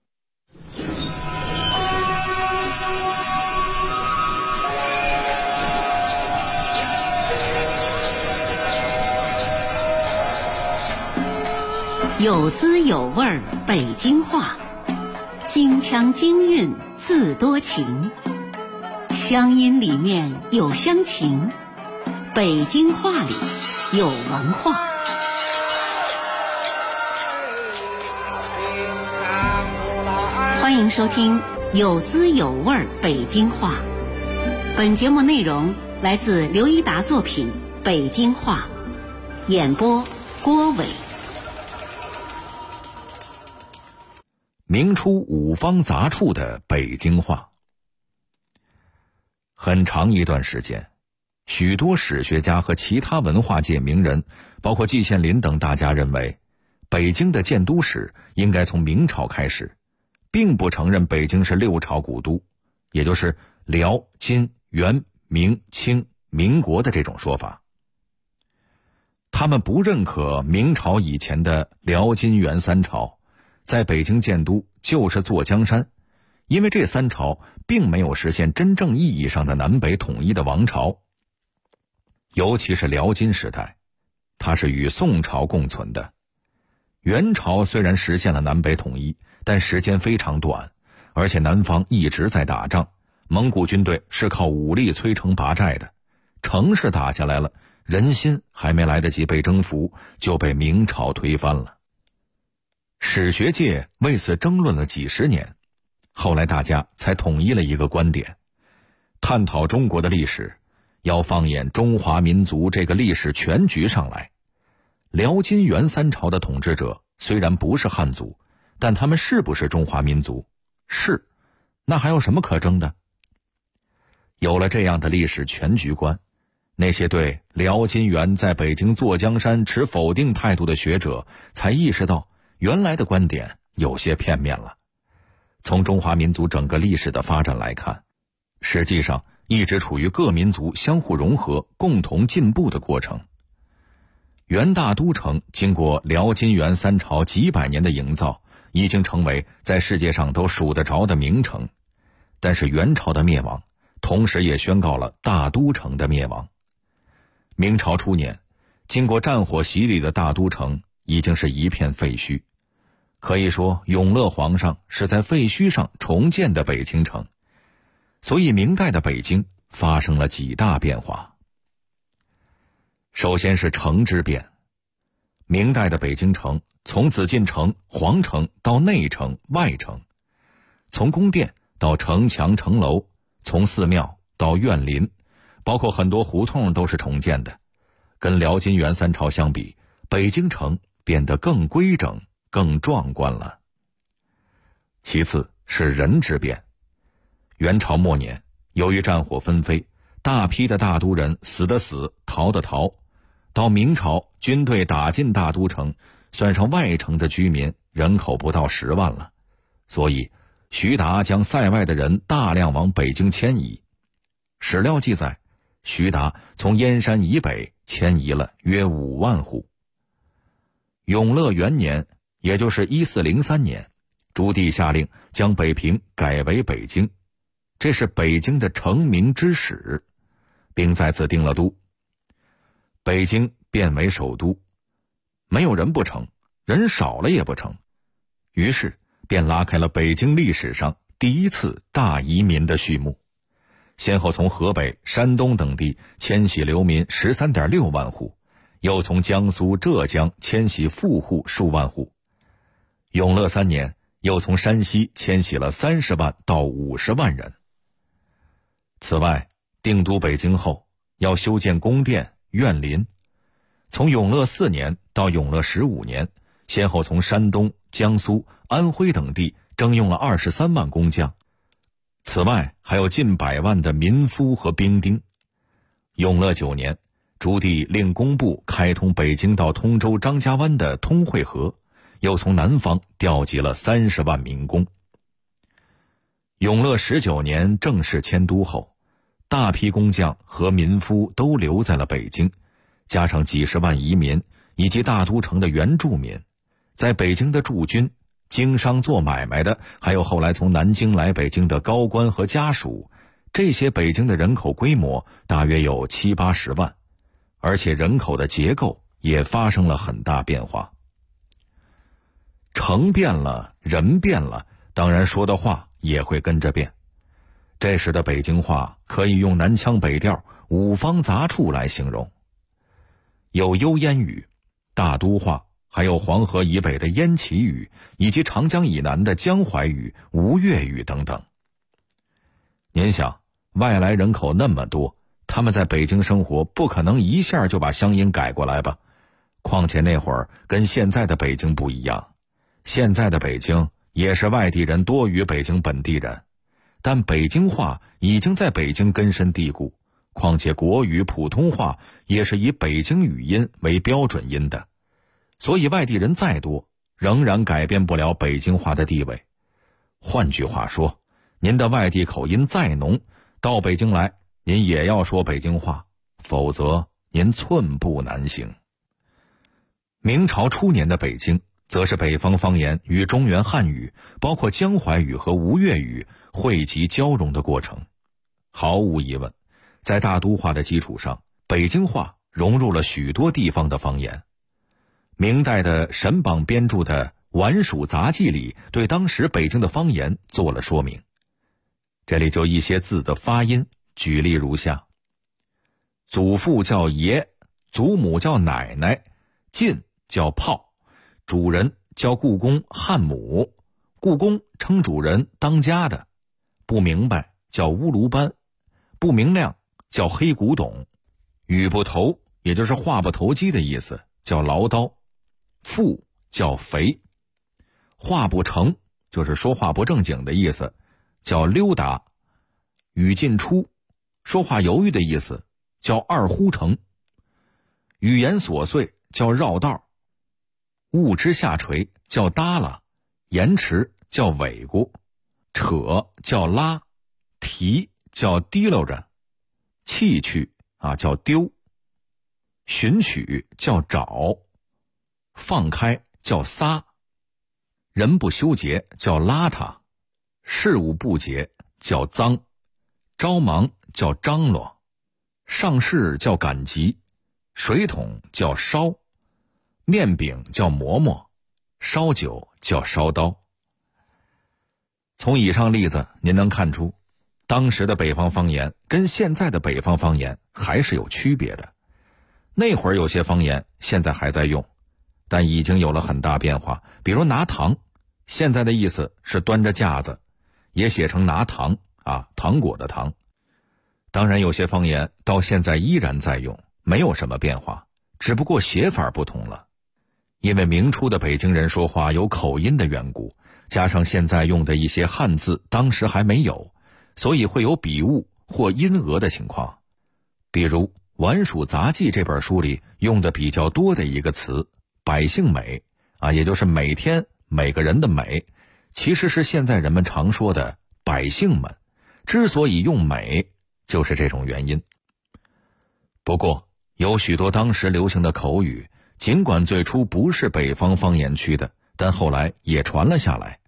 [SPEAKER 1] 有滋有味儿北京话，京腔京韵字多情，乡音里面有乡情，北京话里有文化。欢迎收听有滋有味儿北京话。本节目内容来自刘一达作品《北京话》，演播郭伟。
[SPEAKER 10] 明初五方杂处的北京话。很长一段时间，许多史学家和其他文化界名人，包括季羡林等大家认为，北京的建都史应该从明朝开始，并不承认北京是六朝古都，也就是辽、金、元、明、清、民国的这种说法。他们不认可明朝以前的辽、金、元三朝在北京建都就是坐江山，因为这三朝并没有实现真正意义上的南北统一的王朝。尤其是辽金时代，它是与宋朝共存的。元朝虽然实现了南北统一，但时间非常短，而且南方一直在打仗，蒙古军队是靠武力摧城拔寨的，城市打下来了，人心还没来得及被征服，就被明朝推翻了。史学界为此争论了几十年，后来大家才统一了一个观点：探讨中国的历史，要放眼中华民族这个历史全局上来。辽金元三朝的统治者虽然不是汉族，但他们是不是中华民族？是，那还有什么可争的？有了这样的历史全局观，那些对辽金元在北京坐江山持否定态度的学者才意识到，原来的观点有些片面了。从中华民族整个历史的发展来看，实际上一直处于各民族相互融合、共同进步的过程。元大都城经过辽金元三朝几百年的营造，已经成为在世界上都数得着的名城。但是元朝的灭亡，同时也宣告了大都城的灭亡。明朝初年，经过战火洗礼的大都城已经是一片废墟。可以说，永乐皇上是在废墟上重建的北京城，所以明代的北京发生了几大变化。首先是城之变。明代的北京城从紫禁城、皇城到内城、外城，从宫殿到城墙、城楼，从寺庙到苑林，包括很多胡同都是重建的。跟辽金元三朝相比，北京城变得更规整、更壮观了。其次是人之变。元朝末年，由于战火纷飞，大批的大都人死的死，逃的逃。到明朝，军队打进大都城，算上外城的居民，人口不到10万了。所以徐达将塞外的人大量往北京迁移。史料记载，徐达从燕山以北迁移了约5万户。永乐元年，也就是1403年，朱棣下令将北平改为北京，这是北京的成名之始，并在此定了都。北京变为首都，没有人不成，人少了也不成，于是便拉开了北京历史上第一次大移民的序幕，先后从河北、山东等地迁徙流民 13.6 万户，又从江苏、浙江迁徙富户数万户。永乐3年，又从山西迁徙了30万到50万人。 此外，定都北京后，要修建宫殿、苑林。从永乐4年到永乐15年，先后从山东、江苏、安徽等地征用了23万工匠。此外，还有近100万的民夫和兵丁。永乐9年，朱棣令工部开通北京到通州张家湾的通惠河，又从南方调集了30万民工。永乐19年正式迁都后，大批工匠和民夫都留在了北京，加上几十万移民以及大都城的原住民，在北京的驻军、经商做买卖的，还有后来从南京来北京的高官和家属，这些北京的人口规模大约有70-80万，而且人口的结构也发生了很大变化。城变了，人变了，当然说的话也会跟着变。这时的北京话可以用南腔北调、五方杂处来形容，有幽烟语、大都话，还有黄河以北的燕齐语，以及长江以南的江淮语、吴越语等等。您想，外来人口那么多，他们在北京生活，不可能一下就把乡音改过来吧？况且那会儿跟现在的北京不一样，现在的北京也是外地人多于北京本地人，但北京话已经在北京根深蒂固，况且国语、普通话也是以北京语音为标准音的，所以外地人再多，仍然改变不了北京话的地位。换句话说，您的外地口音再浓，到北京来，您也要说北京话，否则您寸步难行。明朝初年的北京，则是北方方言与中原汉语，包括江淮语和吴越语汇集交融的过程。毫无疑问，在大都话的基础上，北京话融入了许多地方的方言。明代的沈榜编著的《晚蜀杂记》里对当时北京的方言做了说明。这里就一些字的发音，举例如下：祖父叫爷，祖母叫奶奶，进叫炮，主人叫故宫汉母，故宫称主人当家的，不明白叫乌卢班，不明亮叫黑古董，语不投也就是话不投机的意思，叫唠叨，富叫肥，话不成就是说话不正经的意思，叫溜达，语尽出说话犹豫的意思，叫二呼成，语言琐碎叫绕道，物之下垂叫耷拉，延迟叫尾咕，扯叫拉，提叫提溜着，弃去叫丢，寻取叫找，放开叫撒，人不修洁叫邋遢，事务不洁叫脏，着忙叫张罗，上市叫赶集，水桶叫烧，面饼叫馍馍，烧酒叫烧刀。从以上例子您能看出，当时的北方方言跟现在的北方方言还是有区别的。那会儿有些方言现在还在用，但已经有了很大变化。比如拿糖，现在的意思是端着架子，也写成拿糖糖果的糖。当然有些方言到现在依然在用，没有什么变化，只不过写法不同了。因为明初的北京人说话有口音的缘故，加上现在用的一些汉字当时还没有，所以会有笔误或音讹的情况。比如《晚蜀杂记》这本书里用的比较多的一个词百姓美也就是每天每个人的美，其实是现在人们常说的百姓们，之所以用美就是这种原因。不过有许多当时流行的口语，尽管最初不是北方方言区的，但后来也传了下来，